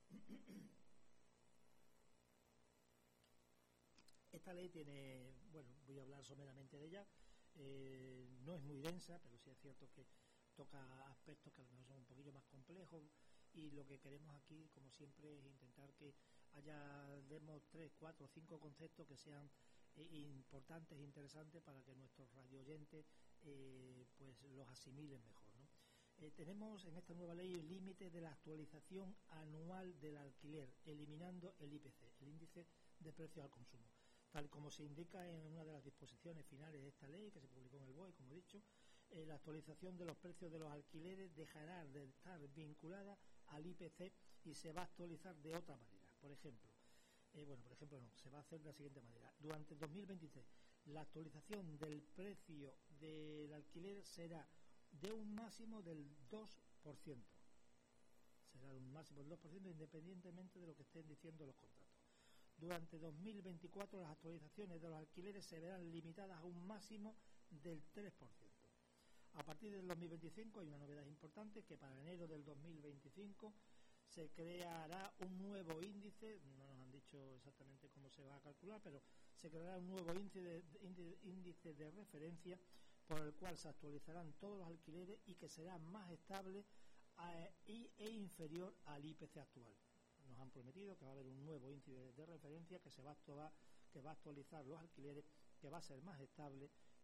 Esta ley tiene, bueno, voy a hablar someramente de ella, no es muy densa, pero sí es cierto que toca aspectos que a lo mejor son un poquillo más complejos, y lo que queremos aquí, como siempre, es intentar que demos 3, 4, 5 conceptos que sean importantes e interesantes para que nuestros radioyentes pues los asimilen mejor, ¿no? Tenemos en esta nueva ley el límite de la actualización anual del alquiler, eliminando el IPC, el índice de precios al consumo, tal como se indica en una de las disposiciones finales de esta ley que se publicó en el BOE, como he dicho. La actualización de los precios de los alquileres dejará de estar vinculada al IPC y se va a actualizar de otra manera. Por ejemplo, se va a hacer de la siguiente manera. Durante 2023, la actualización del precio del alquiler será de un máximo del 2%. Será un máximo del 2% independientemente de lo que estén diciendo los contratos. Durante 2024, las actualizaciones de los alquileres se verán limitadas a un máximo del 3%. A partir del 2025 hay una novedad importante, que para enero del 2025 se creará un nuevo índice, no nos han dicho exactamente cómo se va a calcular, pero se creará un nuevo índice de referencia por el cual se actualizarán todos los alquileres y que será más estable e inferior al IPC actual. Nos han prometido que va a haber un nuevo índice de referencia que va a actualizar los alquileres, que va a ser más estable,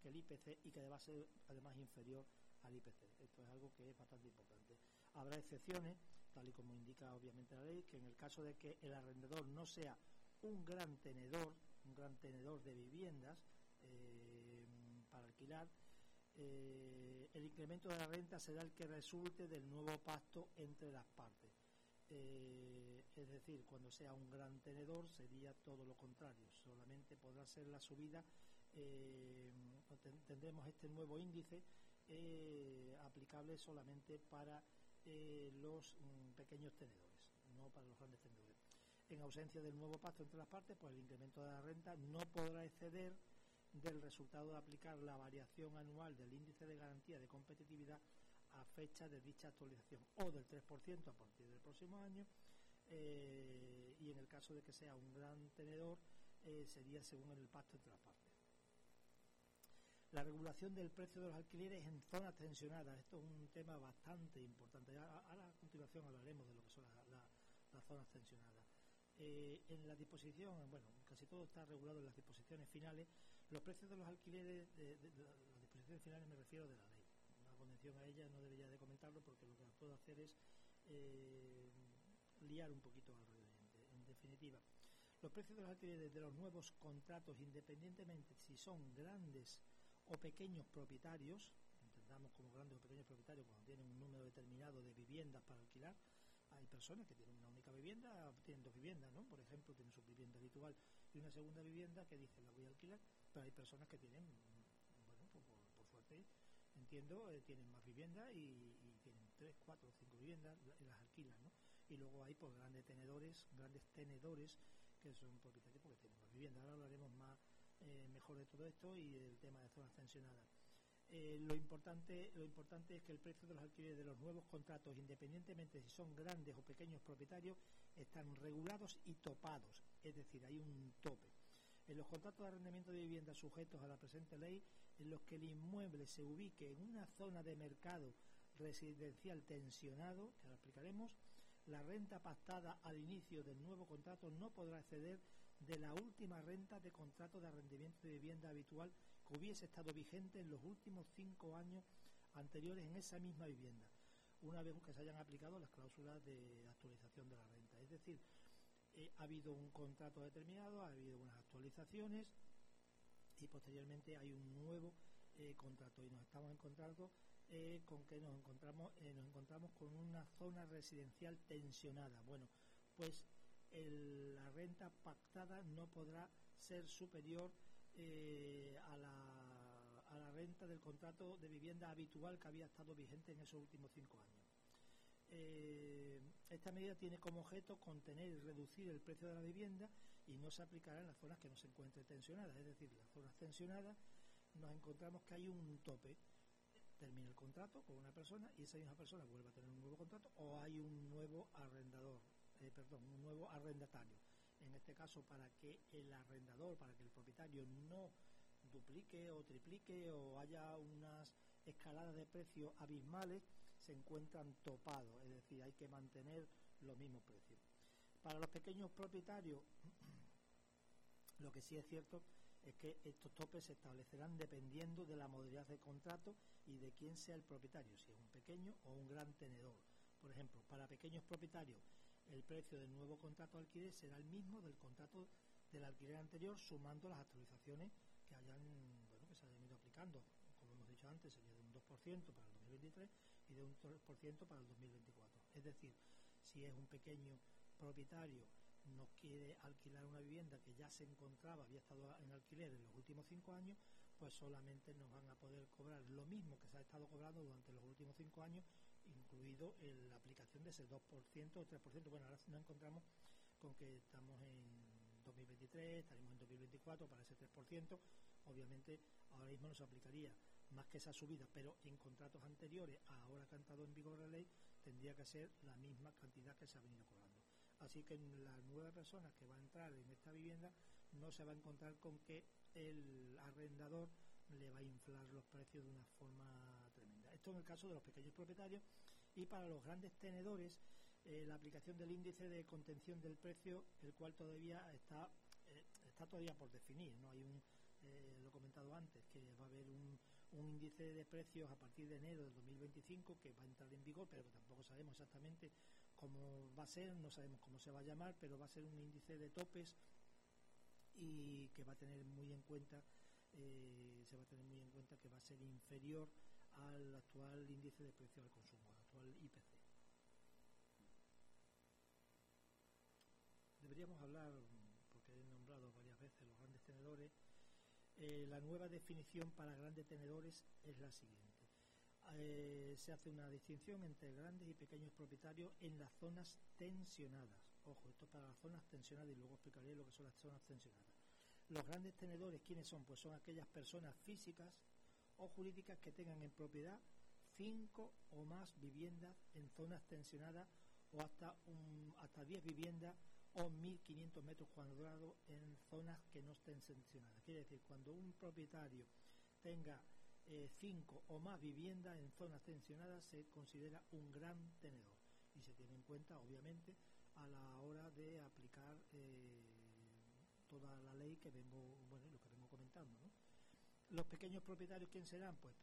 que el IPC y que va a ser además inferior al IPC. Esto es algo que es bastante importante. Habrá excepciones, tal y como indica obviamente la ley, que en el caso de que el arrendador no sea un gran tenedor de viviendas para alquilar, el incremento de la renta será el que resulte del nuevo pacto entre las partes. Es decir, cuando sea un gran tenedor sería todo lo contrario, solamente podrá ser la subida, tendremos este nuevo índice aplicable solamente para los pequeños tenedores, no para los grandes tenedores. En ausencia del nuevo pacto entre las partes, pues el incremento de la renta no podrá exceder del resultado de aplicar la variación anual del índice de garantía de competitividad a fecha de dicha actualización, o del 3% a partir del próximo año, y en el caso de que sea un gran tenedor sería según el pacto entre las partes. La regulación del precio de los alquileres en zonas tensionadas, esto es un tema bastante importante. Ahora a continuación hablaremos de lo que son las zonas tensionadas. En la disposición, bueno, casi todo está regulado en las disposiciones finales. Los precios de los alquileres, las disposiciones finales me refiero de la ley. Una convención a ella no debería de comentarlo porque lo que puedo hacer es liar un poquito al oyente. En definitiva, los precios de los alquileres de los nuevos contratos, independientemente si son grandes o pequeños propietarios, entendamos como grandes o pequeños propietarios cuando tienen un número determinado de viviendas para alquilar. Hay personas que tienen una única vivienda, tienen dos viviendas, ¿no? Por ejemplo, tienen su vivienda habitual y una segunda vivienda que dicen la voy a alquilar, pero hay personas que tienen, bueno, pues por suerte, entiendo, tienen más viviendas y tienen 3, 4 o 5 viviendas y las alquilan, ¿no? Y luego hay pues grandes tenedores que son propietarios porque tienen más viviendas. Ahora hablaremos mejor de todo esto y del tema de zonas tensionadas. Lo importante es que el precio de los alquileres de los nuevos contratos, independientemente si son grandes o pequeños propietarios, están regulados y topados, es decir, hay un tope. En los contratos de arrendamiento de viviendas sujetos a la presente ley, en los que el inmueble se ubique en una zona de mercado residencial tensionado, que ahora explicaremos, la renta pactada al inicio del nuevo contrato no podrá exceder de la última renta de contrato de arrendamiento de vivienda habitual que hubiese estado vigente en los últimos 5 años anteriores en esa misma vivienda, una vez que se hayan aplicado las cláusulas de actualización de la renta. Es decir, ha habido un contrato determinado, ha habido unas actualizaciones y posteriormente hay un nuevo contrato y nos estamos encontrando con que nos encontramos con una zona residencial tensionada. Bueno, pues la renta pactada no podrá ser superior a la renta del contrato de vivienda habitual que había estado vigente en esos últimos 5 años. Esta medida tiene como objeto contener y reducir el precio de la vivienda y no se aplicará en las zonas que no se encuentren tensionadas, es decir, las zonas tensionadas nos encontramos que hay un tope, termina el contrato con una persona y esa misma persona vuelve a tener un nuevo contrato o hay un nuevo un nuevo arrendatario. En este caso, para que el arrendador, para que el propietario no duplique o triplique o haya unas escaladas de precios abismales, se encuentran topados, es decir, hay que mantener los mismos precios. Para los pequeños propietarios, lo que sí es cierto es que estos topes se establecerán dependiendo de la modalidad de contrato y de quién sea el propietario, si es un pequeño o un gran tenedor. Por ejemplo, para pequeños propietarios, el precio del nuevo contrato de alquiler será el mismo del contrato del alquiler anterior, sumando las actualizaciones que se hayan ido aplicando. Como hemos dicho antes, sería de un 2% para el 2023 y de un 3% para el 2024. Es decir, si es un pequeño propietario, no quiere alquilar una vivienda que ya se encontraba, había estado en alquiler en los últimos 5 años, pues solamente nos van a poder cobrar lo mismo que se ha estado cobrando durante los últimos 5 años, incluido en la aplicación de ese 2% o 3%. Bueno, ahora nos encontramos con que estamos en 2023, estaremos en 2024 para ese 3%. Obviamente ahora mismo no se aplicaría más que esa subida, pero en contratos anteriores, ahora que ha entrado en vigor la ley, tendría que ser la misma cantidad que se ha venido cobrando. Así que la nueva persona que va a entrar en esta vivienda no se va a encontrar con que el arrendador le va a inflar los precios de una forma tremenda. Esto en el caso de los pequeños propietarios. Y para los grandes tenedores, la aplicación del índice de contención del precio, el cual todavía está todavía por definir, no hay lo he comentado antes, que va a haber un índice de precios a partir de enero del 2025 que va a entrar en vigor, pero que tampoco sabemos exactamente cómo va a ser, no sabemos cómo se va a llamar, pero va a ser un índice de topes y que va a tener muy en cuenta que va a ser inferior al actual índice de precios al consumo, al actual IPC. Deberíamos hablar, porque he nombrado varias veces los grandes tenedores. La nueva definición para grandes tenedores es la siguiente. Se hace una distinción entre grandes y pequeños propietarios en las zonas tensionadas. Ojo, esto es para las zonas tensionadas y luego explicaré lo que son las zonas tensionadas. Los grandes tenedores, ¿quiénes son? Pues son aquellas personas físicas o jurídicas que tengan en propiedad 5 o más viviendas en zonas tensionadas o hasta 10 viviendas o 1.500 metros cuadrados en zonas que no estén tensionadas. Quiere decir, cuando un propietario tenga 5 o más viviendas en zonas tensionadas, se considera un gran tenedor y se tiene en cuenta, obviamente, a la hora de aplicar toda la ley que vengo comentando, ¿no? Los pequeños propietarios, ¿quién serán? Pues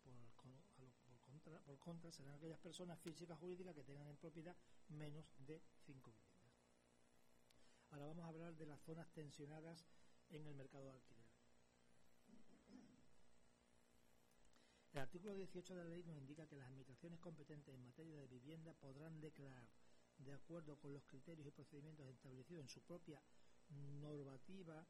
por contra serán aquellas personas físicas jurídicas que tengan en propiedad menos de 5 viviendas. Ahora vamos a hablar de las zonas tensionadas en el mercado de alquiler. El artículo 18 de la ley nos indica que las administraciones competentes en materia de vivienda podrán declarar, de acuerdo con los criterios y procedimientos establecidos en su propia normativa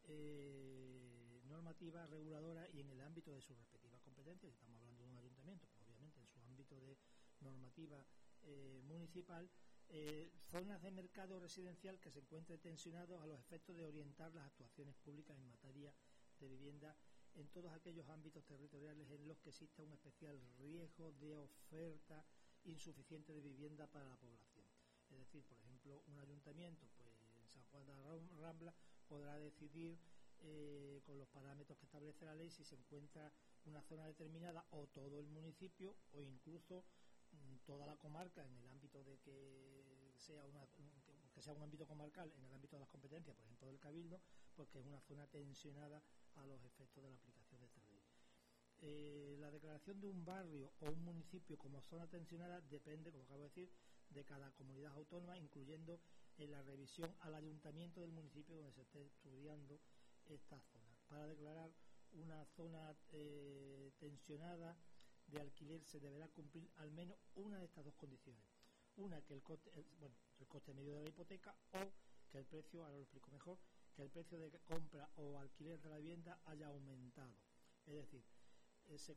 reguladora y en el ámbito de sus respectivas competencias. Si estamos hablando de un ayuntamiento, pues obviamente en su ámbito de normativa municipal, zonas de mercado residencial que se encuentren tensionados a los efectos de orientar las actuaciones públicas en materia de vivienda en todos aquellos ámbitos territoriales en los que exista un especial riesgo de oferta insuficiente de vivienda para la población. Es decir, por ejemplo, un ayuntamiento, pues en San Juan de la Rambla, podrá decidir con los parámetros que establece la ley si se encuentra una zona determinada o todo el municipio o incluso toda la comarca en el ámbito de que sea un ámbito comarcal en el ámbito de las competencias, por ejemplo del Cabildo, porque es una zona tensionada a los efectos de la aplicación de esta ley. La declaración de un barrio o un municipio como zona tensionada depende, como acabo de decir, de cada comunidad autónoma, incluyendo en la revisión al ayuntamiento del municipio donde se esté estudiando esta zona. Para declarar una zona tensionada de alquiler se deberá cumplir al menos una de estas dos condiciones. Una, que el coste medio de la hipoteca, o que el precio, ahora lo explico mejor, que el precio de compra o alquiler de la vivienda haya aumentado. Es decir, se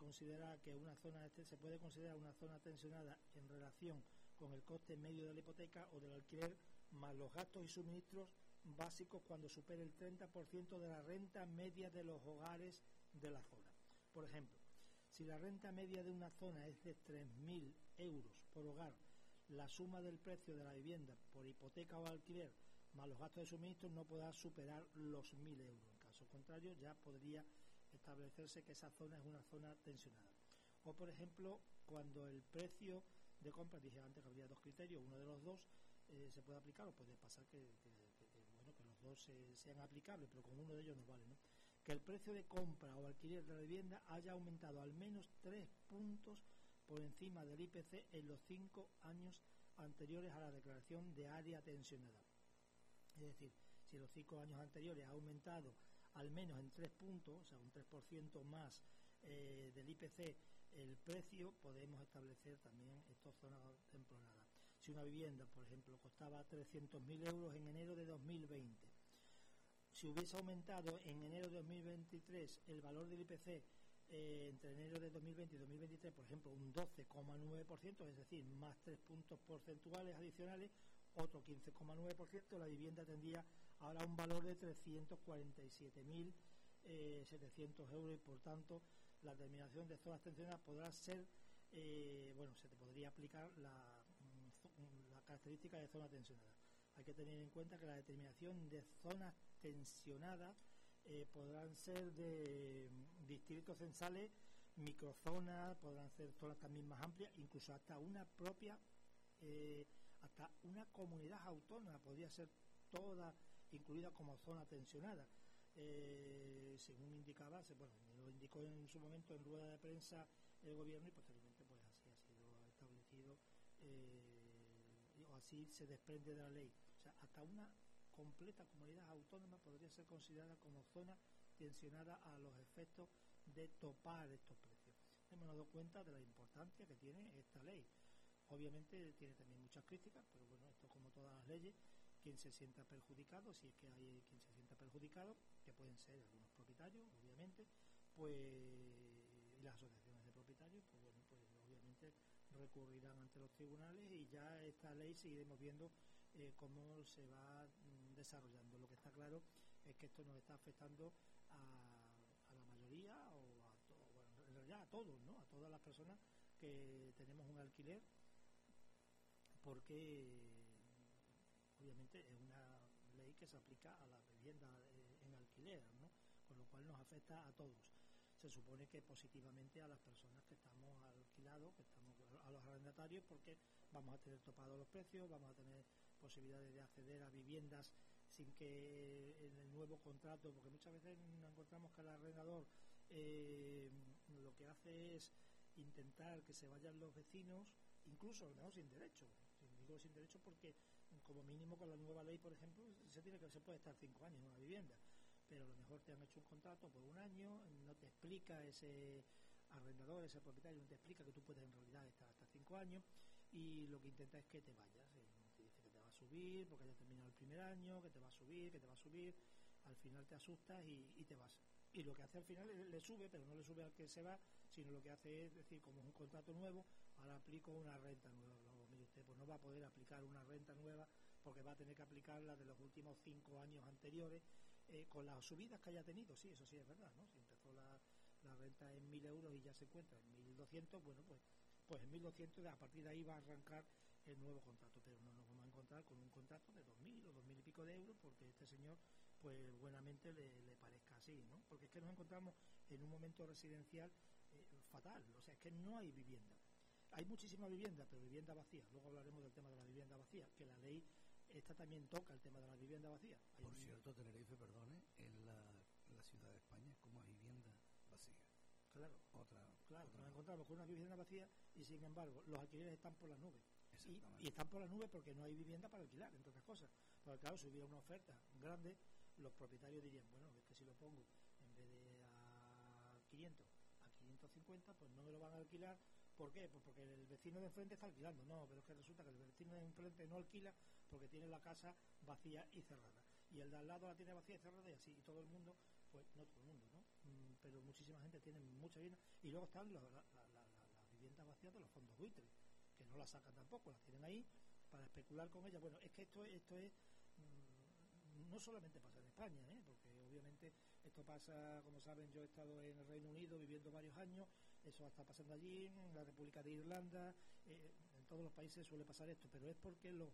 puede considerar una zona tensionada en relación con el coste medio de la hipoteca o del alquiler más los gastos y suministros básicos cuando supere el 30% de la renta media de los hogares de la zona. Por ejemplo, si la renta media de una zona es de 3.000 euros por hogar, la suma del precio de la vivienda por hipoteca o alquiler más los gastos de suministro no podrá superar los 1.000 euros. En caso contrario, ya podría establecerse que esa zona es una zona tensionada. O, por ejemplo, cuando el precio de compra, dije antes que habría dos criterios, uno de los dos se puede aplicar o puede pasar que los dos sean aplicables, pero con uno de ellos no vale, ¿no? Que el precio de compra o alquiler de la vivienda haya aumentado al menos 3 puntos por encima del IPC en los 5 años anteriores a la declaración de área tensionada. Es decir, si en los 5 años anteriores ha aumentado al menos en 3 puntos, o sea, un 3% más del IPC el precio, podemos establecer también estas zonas temporadas. Si una vivienda, por ejemplo, costaba 300.000 euros en enero de 2020, si hubiese aumentado en enero de 2023 el valor del IPC entre enero de 2020 y 2023, por ejemplo, un 12,9%, es decir, más 3 puntos porcentuales adicionales, otro 15,9%, la vivienda tendría ahora un valor de 347.700 euros y, por tanto, la determinación de zonas tensionadas podrá ser, se te podría aplicar la característica de zona tensionada. Hay que tener en cuenta que la determinación de zonas tensionadas podrán ser de distritos censales, microzonas, podrán ser zonas también más amplias, incluso hasta una propia, hasta una comunidad autónoma podría ser toda incluida como zona tensionada. según indicaba, bueno, lo indicó en su momento en rueda de prensa el gobierno, y posteriormente pues así ha sido establecido, o así se desprende de la ley. O sea, hasta una completa comunidad autónoma podría ser considerada como zona tensionada a los efectos de topar estos precios. Hemos dado cuenta de la importancia que tiene esta ley. Obviamente tiene también muchas críticas, pero bueno, esto como todas las leyes, quien se sienta perjudicado, si es que hay quien se sienta perjudicado, que pueden ser algunos propietarios, obviamente, pues, y las asociaciones de propietarios, pues bueno, pues obviamente recurrirán ante los tribunales, y ya esta ley seguiremos viendo cómo se va desarrollando. Lo que está claro es que esto nos está afectando a la mayoría, o bueno, en realidad a todos, ¿no? A todas las personas que tenemos un alquiler, porque obviamente es una ley que se aplica a la vivienda en alquiler, ¿no? Con lo cual nos afecta a todos. Se supone que positivamente a las personas que estamos alquilados, que estamos a los arrendatarios, porque vamos a tener topados los precios, vamos a tener posibilidades de acceder a viviendas sin que en el nuevo contrato, porque muchas veces nos encontramos que el arrendador lo que hace es intentar que se vayan los vecinos, incluso a lo mejor sin derecho. Digo sin derecho porque como mínimo con la nueva ley, por ejemplo, se puede estar 5 años en una vivienda, pero a lo mejor te han hecho un contrato por 1 año, no te explica ese arrendador, ese propietario, no te explica que tú puedes en realidad estar hasta 5 años, y lo que intenta es que te vayas. Te dice que te va a subir porque hayas terminado el primer año, que te va a subir, al final te asustas y te vas. Y lo que hace al final le sube, pero no le sube al que se va, sino lo que hace es decir, como es un contrato nuevo, ahora aplico una renta nueva. Mire usted, pues no va a poder aplicar una renta nueva, porque va a tener que aplicar la de los últimos 5 años anteriores, con las subidas que haya tenido. Sí, eso sí es verdad, ¿no? Si empezó la renta en 1.000 euros y ya se encuentra en 1.200, bueno, pues en 1.200 a partir de ahí va a arrancar el nuevo contrato, pero no nos vamos a encontrar con un contrato de 2.000 o 2.000 y pico de euros, porque este señor pues buenamente le parezca así, ¿no? Porque es que nos encontramos en un momento residencial fatal. O sea, es que no hay vivienda. Hay muchísima vivienda, pero vivienda vacía. Luego hablaremos del tema de la vivienda vacía, que la ley esta también toca el tema de la vivienda vacía. Por cierto, Tenerife, perdone, en la ciudad de España como vivienda vacía. Claro, nos encontramos con una vivienda vacía, y sin embargo los alquileres están por las nubes. Y están por las nubes porque no hay vivienda para alquilar, entre otras cosas. Porque claro, si hubiera una oferta grande, los propietarios dirían, bueno, es que si lo pongo en vez de a 500, a 550, pues no me lo van a alquilar. ¿Por qué? Pues porque el vecino de enfrente está alquilando. No, pero es que resulta que el vecino de enfrente no alquila porque tiene la casa vacía y cerrada, y el de al lado la tiene vacía y cerrada, y así, y todo el mundo, pues no todo el mundo, ¿no? Pero muchísima gente tiene mucha vivienda. Y luego están las viviendas vacías de los fondos buitres, que no las sacan tampoco, las tienen ahí para especular con ellas. Bueno, es que esto es no solamente pasa en España, porque obviamente esto pasa, como saben, yo he estado en el Reino Unido viviendo varios años, eso está pasando allí, en la República de Irlanda, en todos los países suele pasar esto, pero es porque los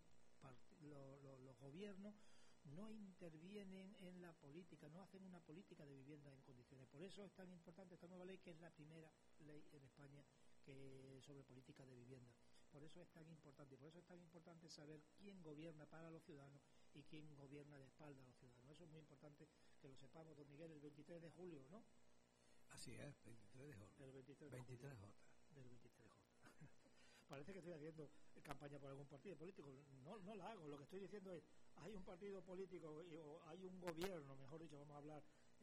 gobiernos no intervienen en la política, no hacen una política de vivienda en condiciones. Por eso es tan importante esta nueva ley, que es la primera ley en España sobre política de vivienda. Por eso es tan importante, y por eso es tan importante saber quién gobierna para los ciudadanos y quién gobierna de espalda a los ciudadanos. Eso es muy importante que lo sepamos, don Miguel, el 23 de julio, ¿no? Así es, 23 de julio. El 23 de julio. Del 23J. Parece que estoy haciendo campaña por algún partido político. No la hago. Lo que estoy diciendo es, hay un partido político, o hay un gobierno, mejor dicho, vamos a hablar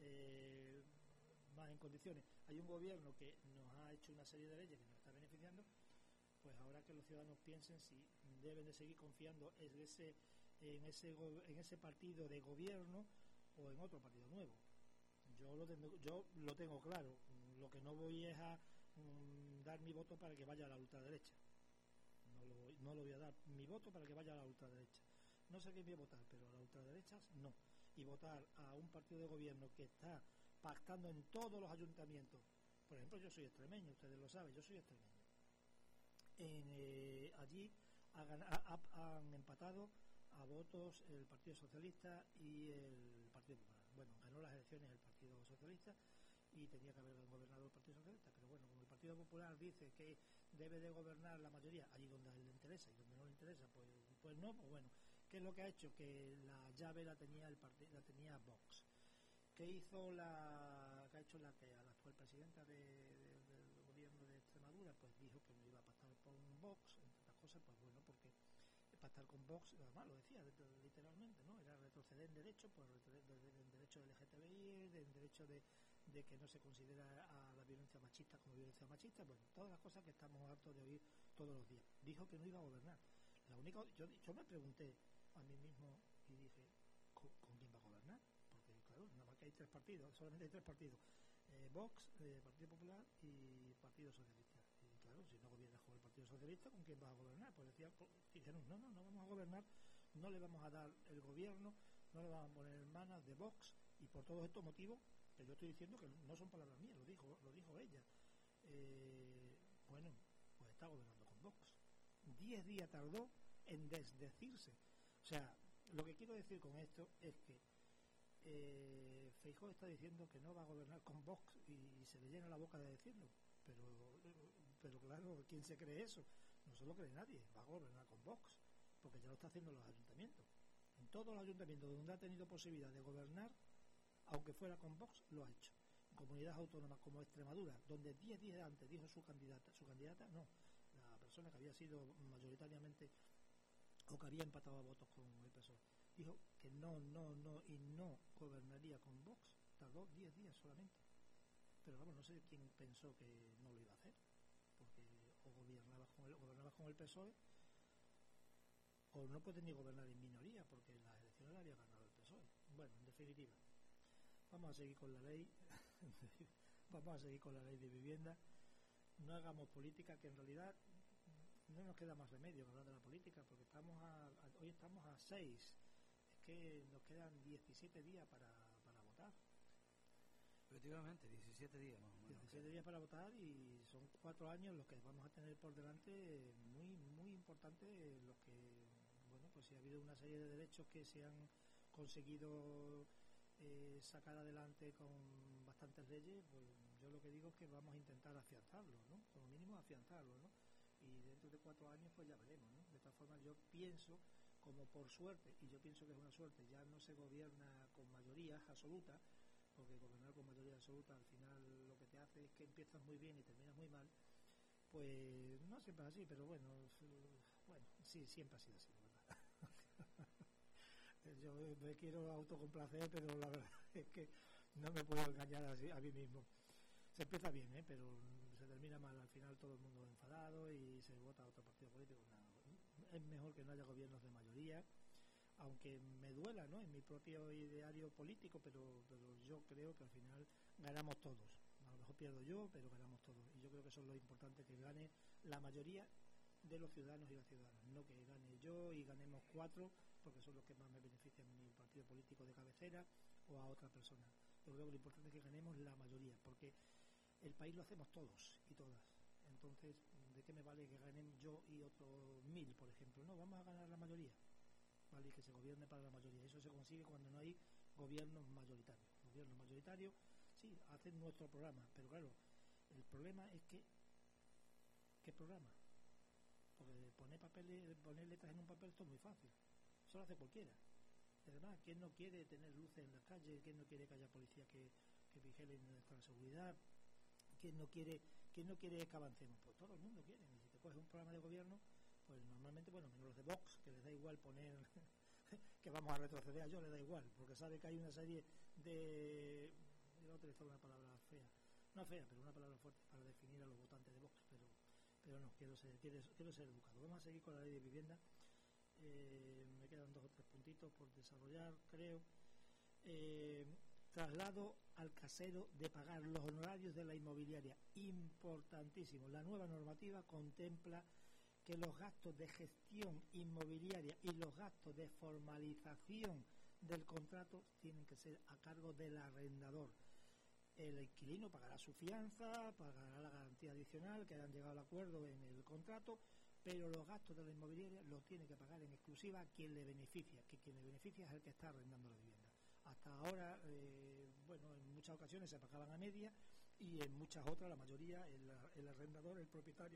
más en condiciones, hay un gobierno que nos ha hecho una serie de leyes que nos está beneficiando. Pues ahora que los ciudadanos piensen si deben de seguir confiando en ese partido de gobierno o en otro partido nuevo. Yo lo tengo claro. Lo que no voy es a dar mi voto para que vaya a la ultraderecha. No lo voy a dar mi voto para que vaya a la ultraderecha. No sé quién voy a votar, pero a la ultraderecha no. Y votar a un partido de gobierno que está pactando en todos los ayuntamientos. Por ejemplo, yo soy extremeño, ustedes lo saben, yo soy extremeño. Allí han empatado a votos el Partido Socialista y el Partido Popular. Bueno, ganó las elecciones el Partido Socialista y tenía que haber gobernado el Partido Socialista, pero bueno, como el Partido Popular dice que debe de gobernar la mayoría allí donde a él le interesa, y donde no le interesa, pues no, pues bueno, ¿qué es lo que ha hecho? Que la llave la tenía Vox. ¿Qué hizo que ha hecho la actual presidenta del gobierno de Extremadura? Pues dijo que no iba a pactar con Vox, entre otras cosas, pues bueno, porque pactar con Vox, además lo decía literalmente, ¿no? Era retroceder en derecho, pues en derecho LGTBI, en derecho de que no se considera a la violencia machista como violencia machista, bueno, todas las cosas que estamos hartos de oír todos los días. Dijo que no iba a gobernar. Yo me pregunté a mí mismo y dije, ¿con quién va a gobernar? Porque claro, nada más que hay tres partidos, solamente hay tres partidos, Vox, Partido Popular y Partido Socialista. Y claro, si no gobiernas con el Partido Socialista, ¿con quién vas a gobernar? Pues dijeron, no vamos a gobernar, no le vamos a dar el gobierno, no le vamos a poner en manos de Vox, y por todos estos motivos, que yo estoy diciendo que no son palabras mías, lo dijo ella. Bueno, pues está gobernando con Vox. 10 días tardó en desdecirse. O sea, lo que quiero decir con esto es que Feijóo está diciendo que no va a gobernar con Vox y se le llena la boca de decirlo, pero claro, ¿quién se cree eso? No se lo cree nadie. Va a gobernar con Vox, porque ya lo está haciendo los ayuntamientos. En todos los ayuntamientos donde ha tenido posibilidad de gobernar, aunque fuera con Vox, lo ha hecho. En comunidades autónomas como Extremadura, donde 10 días antes dijo su candidata no, la persona que había sido mayoritariamente o que había empatado a votos con el PSOE, dijo que no gobernaría con Vox. Tardó 10 días solamente. Pero vamos, no sé quién pensó que no lo iba a hacer, porque o gobernabas con el PSOE, o no puedes ni gobernar en minoría, porque en las elecciones la había ganado el PSOE. Bueno, en definitiva, vamos a seguir con la ley de vivienda. No hagamos política, que en realidad no nos queda más remedio que hablar de la política, porque hoy estamos a 6, es que nos quedan 17 días para votar. Efectivamente, 17 días más o menos. 17 días para votar, y son 4 años los que vamos a tener por delante, muy, muy importantes, los que, bueno, pues si ha habido una serie de derechos que se han conseguido sacar adelante con bastantes leyes, pues yo lo que digo es que vamos a intentar afianzarlos, ¿no? Como mínimo afianzarlos, ¿no? Y dentro de 4 años pues ya veremos, ¿no? De todas formas, yo pienso, como por suerte, y yo pienso que es una suerte, ya no se gobierna con mayorías absolutas, porque gobernar con mayoría absoluta al final lo que te hace es que empiezas muy bien y terminas muy mal. Pues no siempre es así, pero bueno, sí, siempre ha sido así, ¿verdad? Yo me quiero autocomplacer, pero la verdad es que no me puedo engañar así a mí mismo. Se empieza bien, pero se termina mal. Al final todo el mundo enfadado y se vota a otro partido político. Es mejor que no haya gobiernos de mayoría, aunque me duela, ¿no?, en mi propio ideario político, pero yo creo que al final ganamos todos. A lo mejor pierdo yo, pero ganamos todos. Y yo creo que eso es lo importante, que gane la mayoría de los ciudadanos y las ciudadanas, no que gane yo y ganemos 4, porque son los que más me benefician a mi partido político de cabecera o a otra persona. Yo creo que lo importante es que ganemos la mayoría, porque el país lo hacemos todos y todas. Entonces, ¿de qué me vale que ganen yo y otros 1000, por ejemplo? No, vamos a ganar la mayoría, ¿vale? Y que se gobierne para la mayoría. Eso se consigue cuando no hay gobiernos mayoritarios. Gobiernos mayoritarios, sí, hacen nuestro programa, pero claro, el problema es que ¿qué programa? Porque poner letras en un papel, esto es muy fácil. Eso lo hace cualquiera. Y además, ¿quién no quiere tener luces en las calles? ¿Quién no quiere que haya policía que vigilen nuestra seguridad? ¿Quién no quiere que avancemos? Pues todo el mundo quiere. Y si te coges un programa de gobierno, pues normalmente, bueno, menos los de Vox, que les da igual poner que vamos a retroceder, a yo le da igual, porque sabe que hay una serie de... Iba a utilizar una palabra fea, no fea, pero una palabra fuerte para definir a los votantes de Vox, pero no, quiero ser educado. Vamos a seguir con la ley de vivienda. Me quedan 2 o 3 puntitos por desarrollar, creo. Traslado al casero de pagar los honorarios de la inmobiliaria, importantísimo. La nueva normativa contempla que los gastos de gestión inmobiliaria y los gastos de formalización del contrato tienen que ser a cargo del arrendador. El inquilino pagará su fianza, pagará la garantía adicional que hayan llegado al acuerdo en el contrato, pero los gastos de la inmobiliaria los tiene que pagar en exclusiva a quien le beneficia, que quien le beneficia es el que está arrendando la vivienda. Hasta ahora, en muchas ocasiones se pagaban a media, y en muchas otras, la mayoría, el arrendador, el propietario,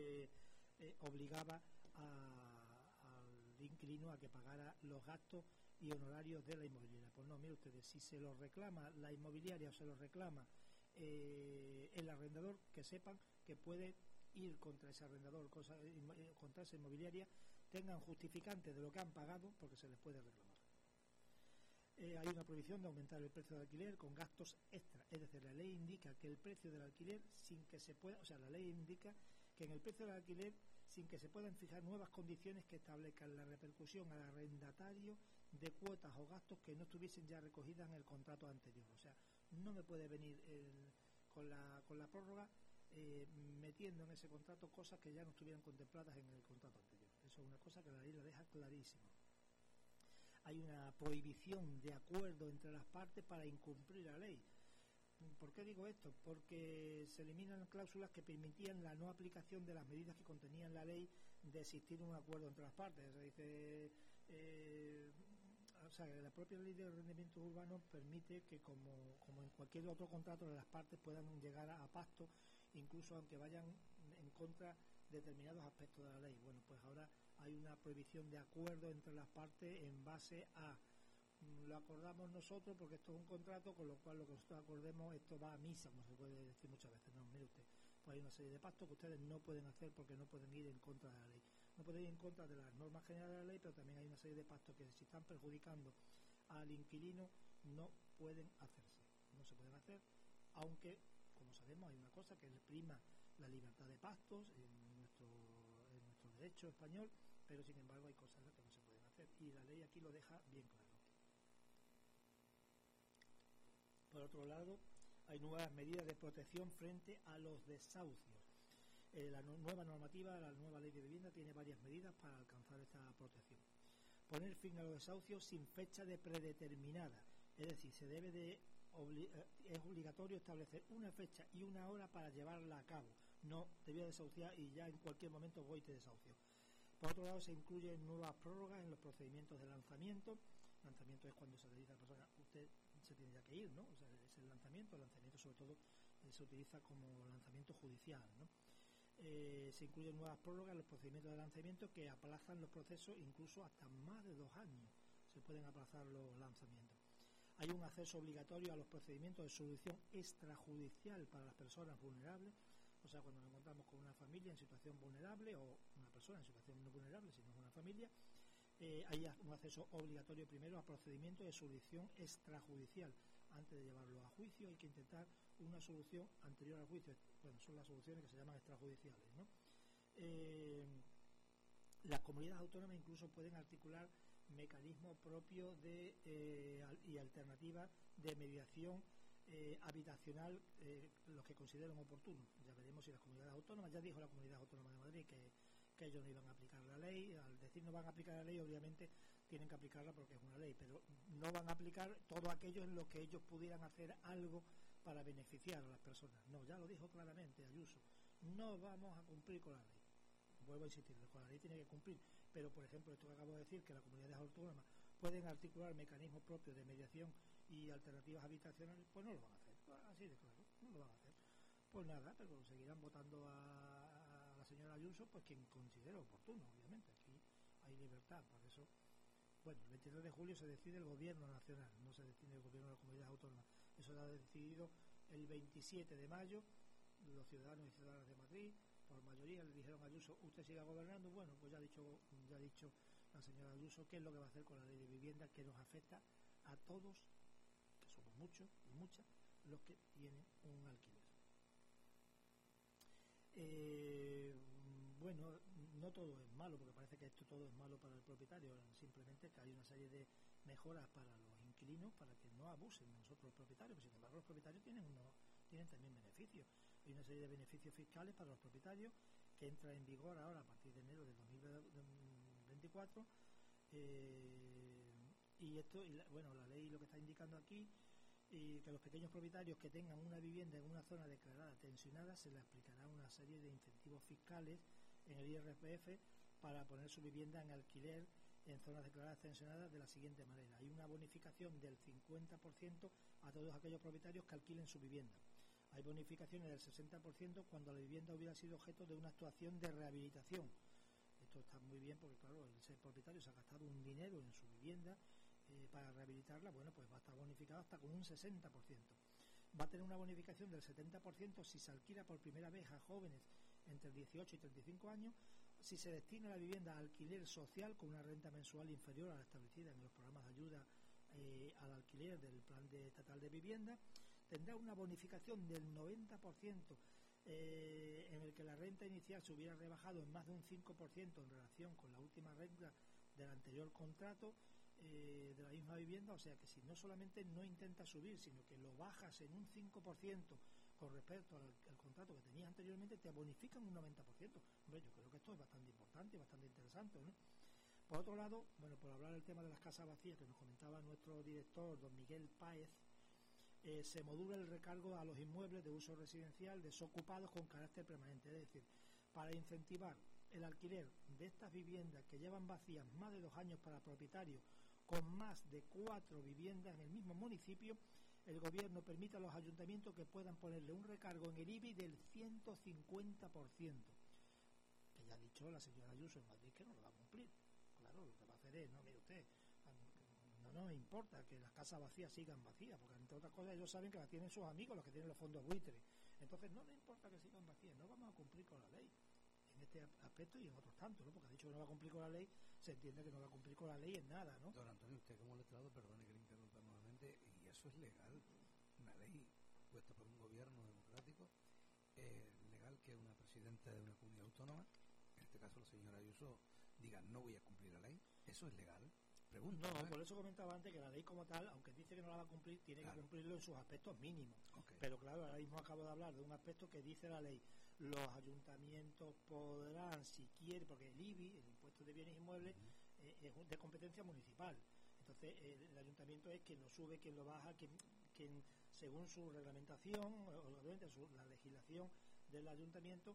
obligaba al inquilino a que pagara los gastos y honorarios de la inmobiliaria. Pues no, mire ustedes, si se los reclama la inmobiliaria o se los reclama el arrendador, que sepan que puede ir contra ese arrendador, contra esa inmobiliaria, tengan justificantes de lo que han pagado, porque se les puede reclamar. Hay una prohibición de aumentar el precio del alquiler con gastos extra, es decir, la ley indica que el precio del alquiler sin que se pueda, o sea, la ley indica que en el precio del alquiler, sin que se puedan fijar nuevas condiciones que establezcan la repercusión al arrendatario de cuotas o gastos que no estuviesen ya recogidas en el contrato anterior. O sea, no me puede venir con la prórroga metiendo en ese contrato cosas que ya no estuvieran contempladas en el contrato anterior. Eso es una cosa que la ley la deja clarísima. Hay una prohibición de acuerdo entre las partes para incumplir la ley. ¿Por qué digo esto? Porque se eliminan cláusulas que permitían la no aplicación de las medidas que contenían la ley de existir un acuerdo entre las partes. Se dice, o sea, la propia ley de arrendamiento urbano permite que, como en cualquier otro contrato, las partes puedan llegar a pacto, incluso aunque vayan en contra de determinados aspectos de la ley. Bueno, pues ahora hay una prohibición de acuerdo entre las partes en base a lo acordamos nosotros porque esto es un contrato, con lo cual lo que nosotros acordemos, esto va a misa, como se puede decir muchas veces. No, mire usted, pues hay una serie de pactos que ustedes no pueden hacer porque no pueden ir en contra de la ley. No pueden ir en contra de las normas generales de la ley, pero también hay una serie de pactos que, si están perjudicando al inquilino, no pueden hacerse. No se pueden hacer, aunque, como sabemos, hay una cosa que prima la libertad de pactos en nuestro derecho español, pero sin embargo hay cosas que no se pueden hacer y la ley aquí lo deja bien claro. Por otro lado, hay nuevas medidas de protección frente a los desahucios. La nueva normativa, la nueva ley de vivienda, tiene varias medidas para alcanzar esta protección. Poner fin a los desahucios sin fecha de predeterminada, es decir, es obligatorio establecer una fecha y una hora para llevarla a cabo. No, te voy a desahuciar y ya en cualquier momento voy y te desahucio. Por otro lado, se incluyen nuevas prórrogas en los procedimientos de lanzamiento. Lanzamiento es cuando se le dice a la persona, usted se tiene ya que ir, ¿no? O sea, es el lanzamiento sobre todo se utiliza como lanzamiento judicial, ¿no? Se incluyen nuevas prórrogas en los procedimientos de lanzamiento que aplazan los procesos incluso hasta más de 2 años. Se pueden aplazar los lanzamientos. Hay un acceso obligatorio a los procedimientos de solución extrajudicial para las personas vulnerables. O sea, cuando nos encontramos con una familia en situación vulnerable o una persona en situación no vulnerable, si no es una familia, hay un acceso obligatorio primero a procedimientos de solución extrajudicial. Antes de llevarlo a juicio hay que intentar una solución anterior al juicio. Bueno, son las soluciones que se llaman extrajudiciales, ¿no? Las comunidades autónomas incluso pueden articular mecanismos propios y alternativas de mediación habitacional, los que consideren oportunos. Ya veremos si las comunidades autónomas, ya dijo la Comunidad Autónoma de Madrid que ellos no iban a aplicar la ley. Al decir no van a aplicar la ley, obviamente tienen que aplicarla porque es una ley, pero no van a aplicar todo aquello en lo que ellos pudieran hacer algo para beneficiar a las personas. No, ya lo dijo claramente Ayuso, no vamos a cumplir con la ley. Vuelvo a insistir, con la ley tiene que cumplir, pero por ejemplo esto que acabo de decir, que las comunidades autónomas pueden articular mecanismos propios de mediación y alternativas habitacionales, pues no lo van a hacer, así de claro, no lo van a hacer. Pues nada, pero seguirán votando a la señora Ayuso, pues quien considere oportuno, obviamente. Aquí hay libertad, por eso. Bueno, el 23 de julio se decide el gobierno nacional, no se decide el gobierno de la comunidad autónoma. Eso lo ha decidido el 27 de mayo, los ciudadanos y ciudadanas de Madrid, por mayoría le dijeron a Ayuso, usted siga gobernando. Bueno, pues ya ha dicho la señora Ayuso qué es lo que va a hacer con la ley de vivienda, que nos afecta a todos, que somos muchos y muchas, los que tienen un alquiler. Bueno, no todo es malo, porque parece que esto todo es malo para el propietario, simplemente que hay una serie de mejoras para los inquilinos para que no abusen nosotros los propietarios, pero sin embargo los propietarios tienen también beneficios. Hay una serie de beneficios fiscales para los propietarios que entra en vigor ahora a partir de enero de 2024 la ley lo que está indicando aquí, y que los pequeños propietarios que tengan una vivienda en una zona declarada tensionada se les aplicará una serie de incentivos fiscales en el IRPF para poner su vivienda en alquiler en zonas declaradas tensionadas de la siguiente manera. Hay una bonificación del 50% a todos aquellos propietarios que alquilen su vivienda. Hay bonificaciones del 60% cuando la vivienda hubiera sido objeto de una actuación de rehabilitación. Esto está muy bien porque, claro, ese propietario se ha gastado un dinero en su vivienda para rehabilitarla, bueno, pues va a estar bonificado hasta con un 60%. Va a tener una bonificación del 70% si se alquila por primera vez a jóvenes entre 18 y 35 años, si se destina la vivienda a alquiler social con una renta mensual inferior a la establecida en los programas de ayuda al alquiler del Plan Estatal de Vivienda. Tendrá una bonificación del 90% en el que la renta inicial se hubiera rebajado en más de un 5% en relación con la última renta del anterior contrato de la misma vivienda. O sea que si no solamente no intenta subir, sino que lo bajas en un 5% con respecto al contrato que tenías anteriormente, te bonifican un 90%. Hombre, yo creo que esto es bastante importante y bastante interesante, ¿no? Por otro lado, bueno, por hablar del tema de las casas vacías que nos comentaba nuestro director, don Miguel Páez, se modula el recargo a los inmuebles de uso residencial desocupados con carácter permanente, es decir, para incentivar el alquiler de estas viviendas que llevan vacías más de 2 años para propietarios con más de 4 viviendas en el mismo municipio. El gobierno permite a los ayuntamientos que puedan ponerle un recargo en el IBI del 150%, que ya ha dicho la señora Ayuso en Madrid que no lo va a cumplir. Claro, lo que va a hacer es, no, mire usted, no me importa que las casas vacías sigan vacías, porque entre otras cosas ellos saben que las tienen sus amigos, los que tienen los fondos buitres. Entonces no le importa que sigan vacías, no vamos a cumplir con la ley en este aspecto y en otros tantos, ¿no? Porque ha dicho que no va a cumplir con la ley, se entiende que no va a cumplir con la ley en nada, ¿no? Don Antonio, usted como letrado, perdone que le interrumpa nuevamente, y eso es legal, una ley puesta por un gobierno democrático, legal que una presidenta de una comunidad autónoma, en este caso la señora Ayuso, diga no voy a cumplir la ley. ¿Eso es legal? Pregunto. No, por eso comentaba antes que la ley como tal, aunque dice que no la va a cumplir, tiene que cumplirlo en sus aspectos mínimos. Okay. Pero claro, ahora mismo acabo de hablar de un aspecto que dice la ley. Los ayuntamientos podrán, si quieren, porque el IBI, el impuesto de bienes inmuebles, es de competencia municipal. Entonces el ayuntamiento es quien lo sube, quien lo baja, quien según su reglamentación, obviamente la legislación del ayuntamiento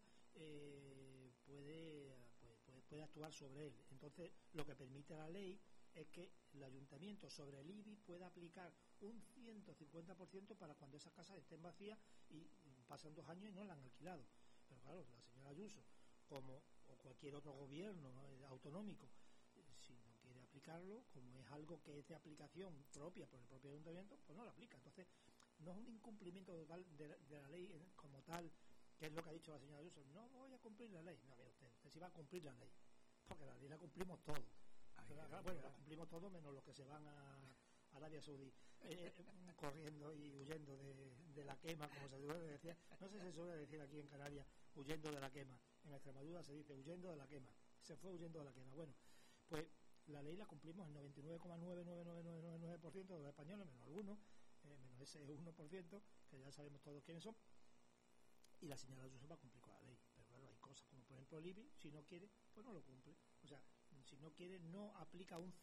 puede actuar sobre él. Entonces lo que permite la ley es que el ayuntamiento sobre el IBI pueda aplicar un 150% para cuando esas casas estén vacías y pasan 2 años y no la han alquilado. Pero claro, la señora Ayuso, como o cualquier otro gobierno, ¿no?, autonómico, si no quiere aplicarlo, como es algo que es de aplicación propia por el propio ayuntamiento, pues no lo aplica. Entonces no es un incumplimiento total de la ley como tal, que es lo que ha dicho la señora Ayuso. No voy a cumplir la ley. No, mire usted sí va a cumplir la ley, porque la ley la cumplimos todos. Bueno, la cumplimos todos menos los que se van a Arabia Saudí corriendo y huyendo de la quema, como se suele decir. No sé si se suele decir aquí en Canarias huyendo de la quema. En Extremadura se dice huyendo de la quema. Se fue huyendo de la quema. Bueno, pues la ley la cumplimos el 99,99999% de los españoles, menos algunos, menos ese 1%, que ya sabemos todos quiénes son. Y la señora Ayuso va a cumplir con la ley. Pero claro, hay cosas como por ejemplo el IBI, si no quiere, pues no lo cumple. O sea, si no quiere, no aplica un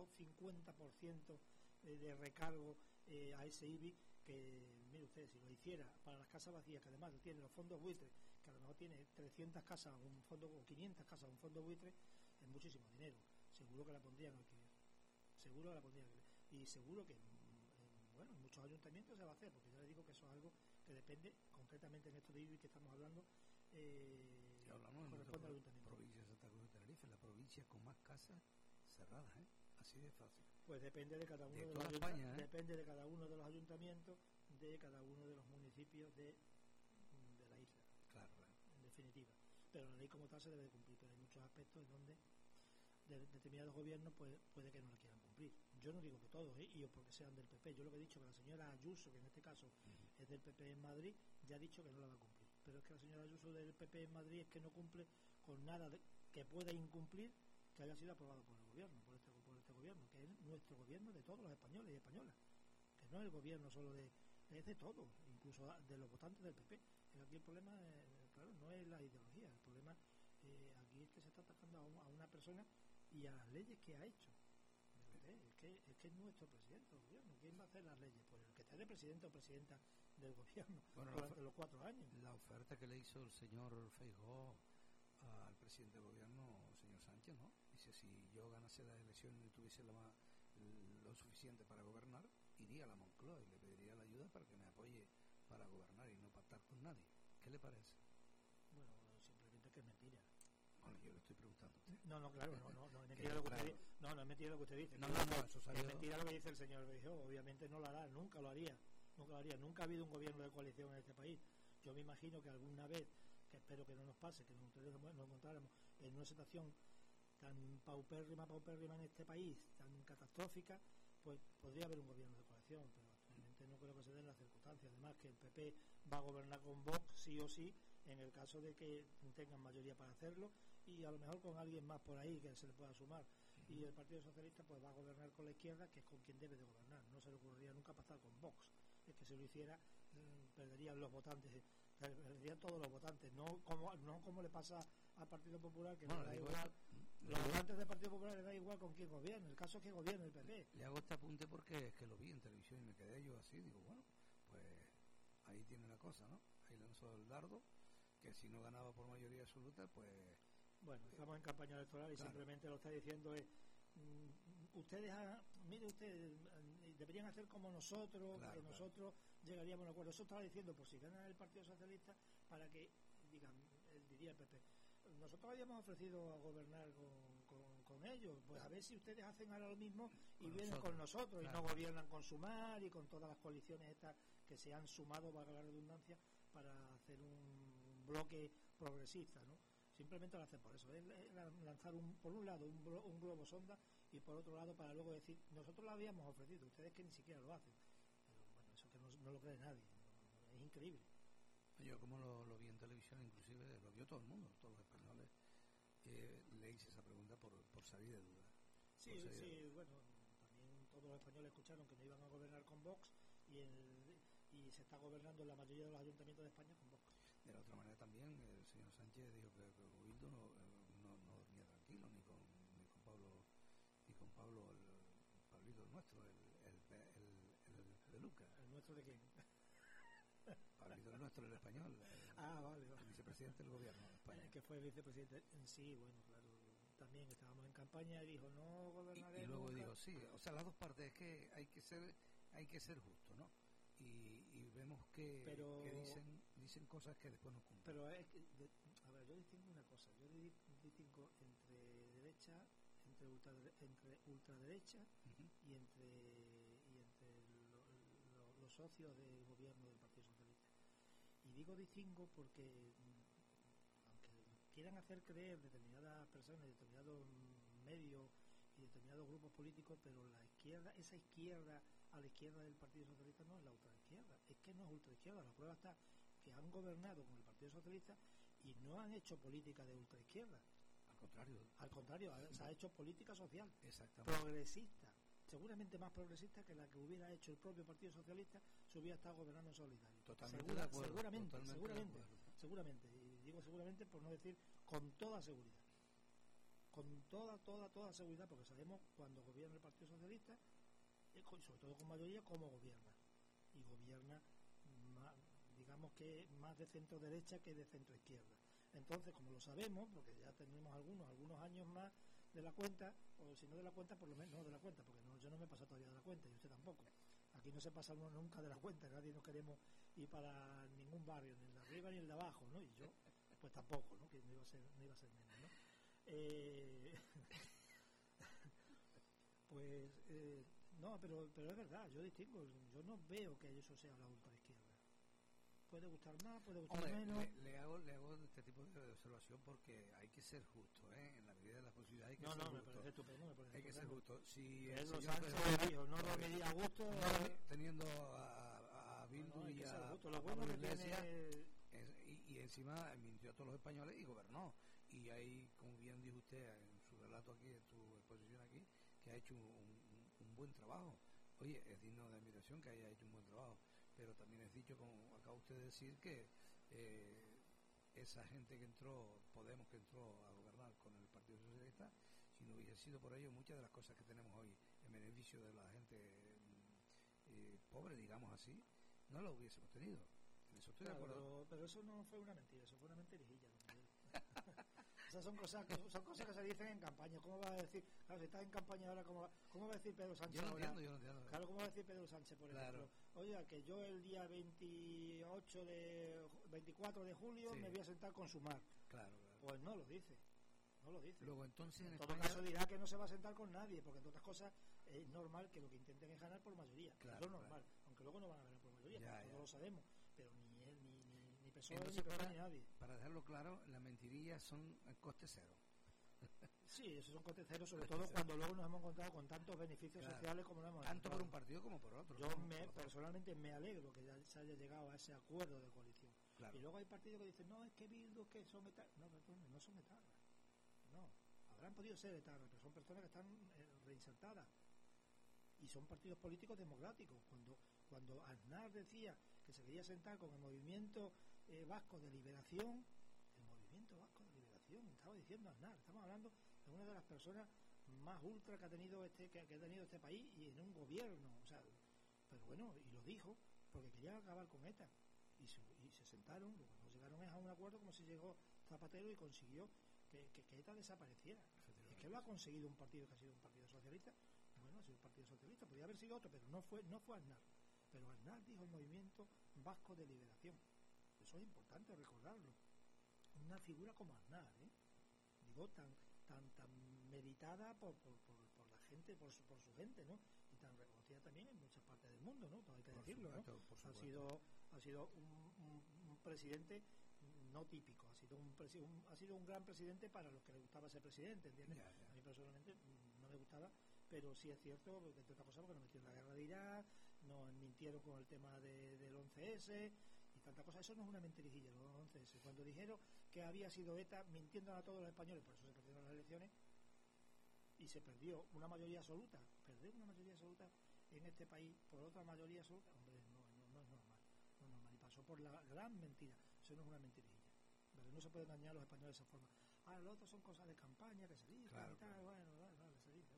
150% de recargo a ese IBI, que, mire usted, si lo hiciera para las casas vacías, que además tiene los fondos buitres, que a lo mejor tiene 300 casas un fondo, o 500 casas un fondo buitre, es muchísimo dinero. Seguro que la pondrían alquiler. Seguro que la pondrían alquiler. Y seguro que, bueno, en muchos ayuntamientos se va a hacer, porque ya le digo que eso es algo que depende, concretamente en esto de IBI que estamos hablando, hablamos corresponde al ayuntamiento. Provincia de Santa Cruz de Tenerife, la provincia con más casas cerradas, así de fácil. Pues depende de cada uno de los España, depende de cada uno de los ayuntamientos, de cada uno de los municipios de la isla. Claro. En definitiva. Pero la ley como tal se debe de cumplir, pero hay muchos aspectos en donde determinados gobiernos puede que no la quieran cumplir. Yo no digo que todos, y porque sean del PP. Yo lo que he dicho, que la señora Ayuso, que en este caso es del PP en Madrid, ya ha dicho que no la va a cumplir. Pero es que la señora Ayuso del PP en Madrid es que no cumple con nada que pueda incumplir que haya sido aprobado por el gobierno, por este gobierno, que es nuestro gobierno de todos los españoles y españolas, que no es el gobierno solo es de todos, incluso de los votantes del PP. Aquí el problema, claro, no es la ideología, el problema aquí es que se está atacando a una persona y a las leyes que ha hecho. Es que es nuestro presidente del gobierno. ¿Quién va a hacer las leyes? Pues el que esté de presidente o presidenta del gobierno durante los 4 años. La oferta que le hizo el señor Feijóo al presidente del gobierno, señor Sánchez, ¿no? Dice, si yo ganase las elecciones y tuviese lo suficiente para gobernar, iría a la Moncloa y le pediría la ayuda para que me apoye para gobernar y no pactar con nadie. ¿Qué le parece? Bueno, simplemente que es mentira. Bueno, yo le estoy preguntando a usted. No, claro, no es mentira lo que usted dice. No es mentira lo que usted dice. No, eso salió... Es mentira lo que dice el señor Feijóo. Obviamente no lo hará, nunca lo haría. Nunca ha habido un gobierno de coalición en este país. Yo me imagino que alguna vez, que espero que no nos pase, que nosotros nos encontráramos en una situación tan paupérrima en este país, tan catastrófica, pues podría haber un gobierno de coalición, pero actualmente no creo que se den las circunstancias. Además que el PP va a gobernar con Vox sí o sí, en el caso de que tengan mayoría para hacerlo, y a lo mejor con alguien más por ahí que se le pueda sumar. Y el Partido Socialista pues va a gobernar con la izquierda, que es con quien debe de gobernar. No se le ocurriría nunca pasar con Vox. Es que si lo hiciera, perderían los votantes, perderían todos los votantes, no como le pasa al Partido Popular, que le da igual. Los votantes del Partido Popular les da igual con quién gobierne. El caso es que gobierne el PP. Le hago este apunte porque es que lo vi en televisión y me quedé yo así, digo, bueno, pues ahí tiene la cosa, ¿no? Ahí lanzó el dardo, que si no ganaba por mayoría absoluta, pues... Bueno, estamos en campaña electoral y claro, simplemente lo está diciendo es, mire usted, deberían hacer como nosotros, claro, que nosotros llegaríamos a un acuerdo. Eso estaba diciendo, por si gana el Partido Socialista, para que, diría el PP, nosotros habíamos ofrecido a gobernar con ellos, pues a ver si ustedes hacen ahora lo mismo y vienen con nosotros, claro, y no gobiernan con Sumar y con todas las coaliciones estas que se han sumado, valga la redundancia, para hacer un bloque progresista, ¿no? Simplemente lo hacen por eso, es lanzar por un lado un globo sonda y por otro lado para luego decir, nosotros lo habíamos ofrecido, ustedes que ni siquiera lo hacen. Pero bueno, eso que no lo cree nadie, es increíble. Yo como lo vi en televisión, inclusive lo vio todo el mundo, todos los españoles, le hice esa pregunta por salir de duda. Sí, bueno, también todos los españoles escucharon que no iban a gobernar con Vox y se está gobernando en la mayoría de los ayuntamientos de España con Vox. De la otra manera también el señor Sánchez dijo que Bildu no dormía tranquilo ni con Pablo el Pablito el nuestro, el de Lucas. ¿El nuestro de quién? Pablito el nuestro, el español. Vale. El vicepresidente del gobierno de España. Que fue vicepresidente. Sí, bueno, claro. También estábamos en campaña y dijo no gobernaremos. Y luego dijo sí, o sea, las dos partes es que hay que ser justo, ¿no? Y vemos que dicen cosas que después no cumplen. Pero es que, a ver, yo distingo una cosa, yo distingo entre derecha, entre ultraderecha, uh-huh, y entre los socios del gobierno del Partido Socialista. Y digo distingo porque aunque quieran hacer creer determinadas personas, determinados medios y determinados grupos políticos, pero la izquierda, esa izquierda a la izquierda del Partido Socialista no es la ultraizquierda, es que no es ultraizquierda. La prueba está que han gobernado con el Partido Socialista y no han hecho política de ultraizquierda. Al contrario, se ha hecho política social, progresista, seguramente más progresista que la que hubiera hecho el propio Partido Socialista si hubiera estado gobernando en solitario. Totalmente de acuerdo. Seguramente, y digo seguramente por no decir con toda seguridad. Con toda seguridad, porque sabemos cuando gobierna el Partido Socialista, sobre todo con mayoría, cómo gobierna. Y gobierna, digamos que más de centro derecha que de centro izquierda. Entonces, como lo sabemos, porque ya tenemos algunos años más de la cuenta, o si no de la cuenta, por lo menos no de la cuenta, porque yo no me he pasado todavía de la cuenta, y usted tampoco. Aquí no se pasa uno nunca de la cuenta, nadie nos queremos ir para ningún barrio, ni el de arriba ni el de abajo, ¿no? Y yo, pues tampoco, ¿no? Que no iba a ser menos, ¿no? No, pero es verdad, yo distingo, yo no veo que eso sea la ultraizquierda. Puede gustar más, puede gustar menos. Le hago este tipo de observación porque hay que ser justo, en la medida de las posibilidades hay que ser justo. Me parece estupendo. Hay que ser justo. Si Pedro Sánchez dijo, no dormiría a gusto. Teniendo a Bildu y a Pablo Iglesias, y encima mintió a todos los españoles y gobernó. Y ahí, como bien dijo usted en su relato aquí, en su exposición aquí, que ha hecho un buen trabajo. Oye, es digno de admiración que haya hecho un buen trabajo. Pero también es dicho, como acaba usted de decir, que esa gente que entró, Podemos que entró a gobernar con el Partido Socialista, si no hubiese sido por ello, muchas de las cosas que tenemos hoy en beneficio de la gente pobre, digamos así, no las hubiésemos tenido. En eso estoy de acuerdo. Pero eso no fue una mentira, eso fue una mentirijilla. Esas son cosas que se dicen en campaña. ¿Cómo va a decir? Claro, si estás en campaña ahora, ¿cómo va a decir Pedro Sánchez? Yo no entiendo. Claro, ¿cómo va a decir Pedro Sánchez, por ejemplo? Oiga, que yo el día 24 de julio me voy a sentar con Sumar. Claro. Pues no lo dice. No lo dice. Luego, entonces, en todo caso dirá que no se va a sentar con nadie, porque en otras cosas es normal que lo que intenten es ganar por mayoría. Claro, eso es normal, aunque luego no van a ganar por mayoría, todos lo sabemos, pero ni él, ni PSOE, entonces, ni PP, ni nadie. Para dejarlo claro, las mentirillas son el coste cero. Sí, esos son costes cero, sobre todo cuando luego nos hemos encontrado con tantos beneficios sociales como lo hemos tanto por un partido como por otro. Yo personalmente me alegro que ya se haya llegado a ese acuerdo de coalición. Claro. Y luego hay partidos que dicen, no, es que Bildu, que son etarras. No, perdón, no son etarras. No, habrán podido ser etarras, pero son personas que están reinsertadas. Y son partidos políticos democráticos. Cuando Aznar decía que se quería sentar con el movimiento vasco de liberación, estaba diciendo Aznar, estamos hablando de una de las personas más ultra que ha tenido este país y en un gobierno, o sea, pero bueno, y lo dijo porque quería acabar con ETA y se sentaron, lo que no llegaron es a un acuerdo como si llegó Zapatero y consiguió que ETA desapareciera. Es que lo ha conseguido un partido que ha sido un partido socialista. Bueno, ha sido un partido socialista, podría haber sido otro, pero no fue Aznar. Pero Aznar dijo el movimiento vasco de liberación. Eso es importante recordarlo. Una figura como Aznar, digo, tan meditada por la gente, por su gente, ¿no? Y tan reconocida también en muchas partes del mundo, ¿no? Todo hay que decirlo, ¿no? Ha sido un presidente no típico, ha sido un gran presidente para los que le gustaba ser presidente, ¿entiendes? A mí personalmente no me gustaba, pero sí es cierto, entre otras cosas, porque nos metió en la guerra de Irak, nos mintieron con el tema del 11S y tanta cosa. Eso no es una mentirijilla, los 11S. Cuando dijeron que había sido ETA, mintiendo a todos los españoles, por eso se perdieron las elecciones y se perdió una mayoría absoluta. Perder una mayoría absoluta en este país por otra mayoría absoluta, hombre, no es normal. No es normal. Y pasó por la gran mentira. Eso no es una mentirijilla. ¿Vale? No se puede engañar a los españoles de esa forma. Lo otro son cosas de campaña que se dicen y tal. Bueno, se dice.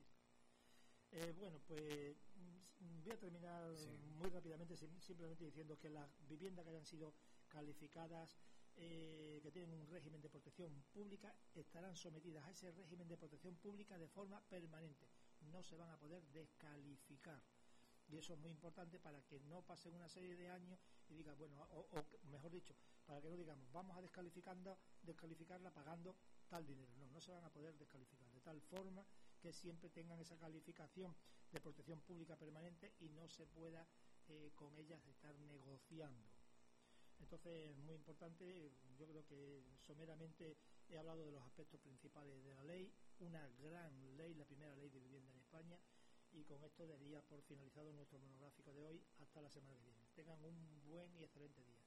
Bueno, pues voy a terminar muy rápidamente simplemente diciendo que las viviendas que hayan sido calificadas que tienen un régimen de protección pública estarán sometidas a ese régimen de protección pública de forma permanente, no se van a poder descalificar, y eso es muy importante para que no pasen una serie de años y digan, bueno, o mejor dicho, para que no digamos vamos a descalificarla pagando tal dinero. No se van a poder descalificar, de tal forma que siempre tengan esa calificación de protección pública permanente y no se pueda con ellas estar negociando. Entonces, muy importante, yo creo que someramente he hablado de los aspectos principales de la ley, una gran ley, la primera ley de vivienda en España, y con esto daría por finalizado nuestro monográfico de hoy hasta la semana que viene. Tengan un buen y excelente día.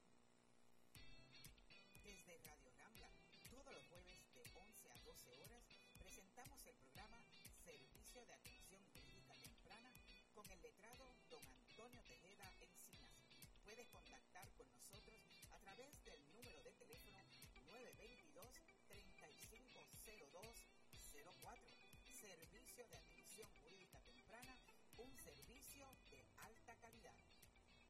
Desde Radio Rambla, todos los jueves de 11 a 12 horas, presentamos el programa Servicio de Atención Jurídica Temprana con el letrado don Antonio Tejeda Encinas. Puedes contactar con nosotros a través del número de teléfono 922-350204. Servicio de Atención Jurídica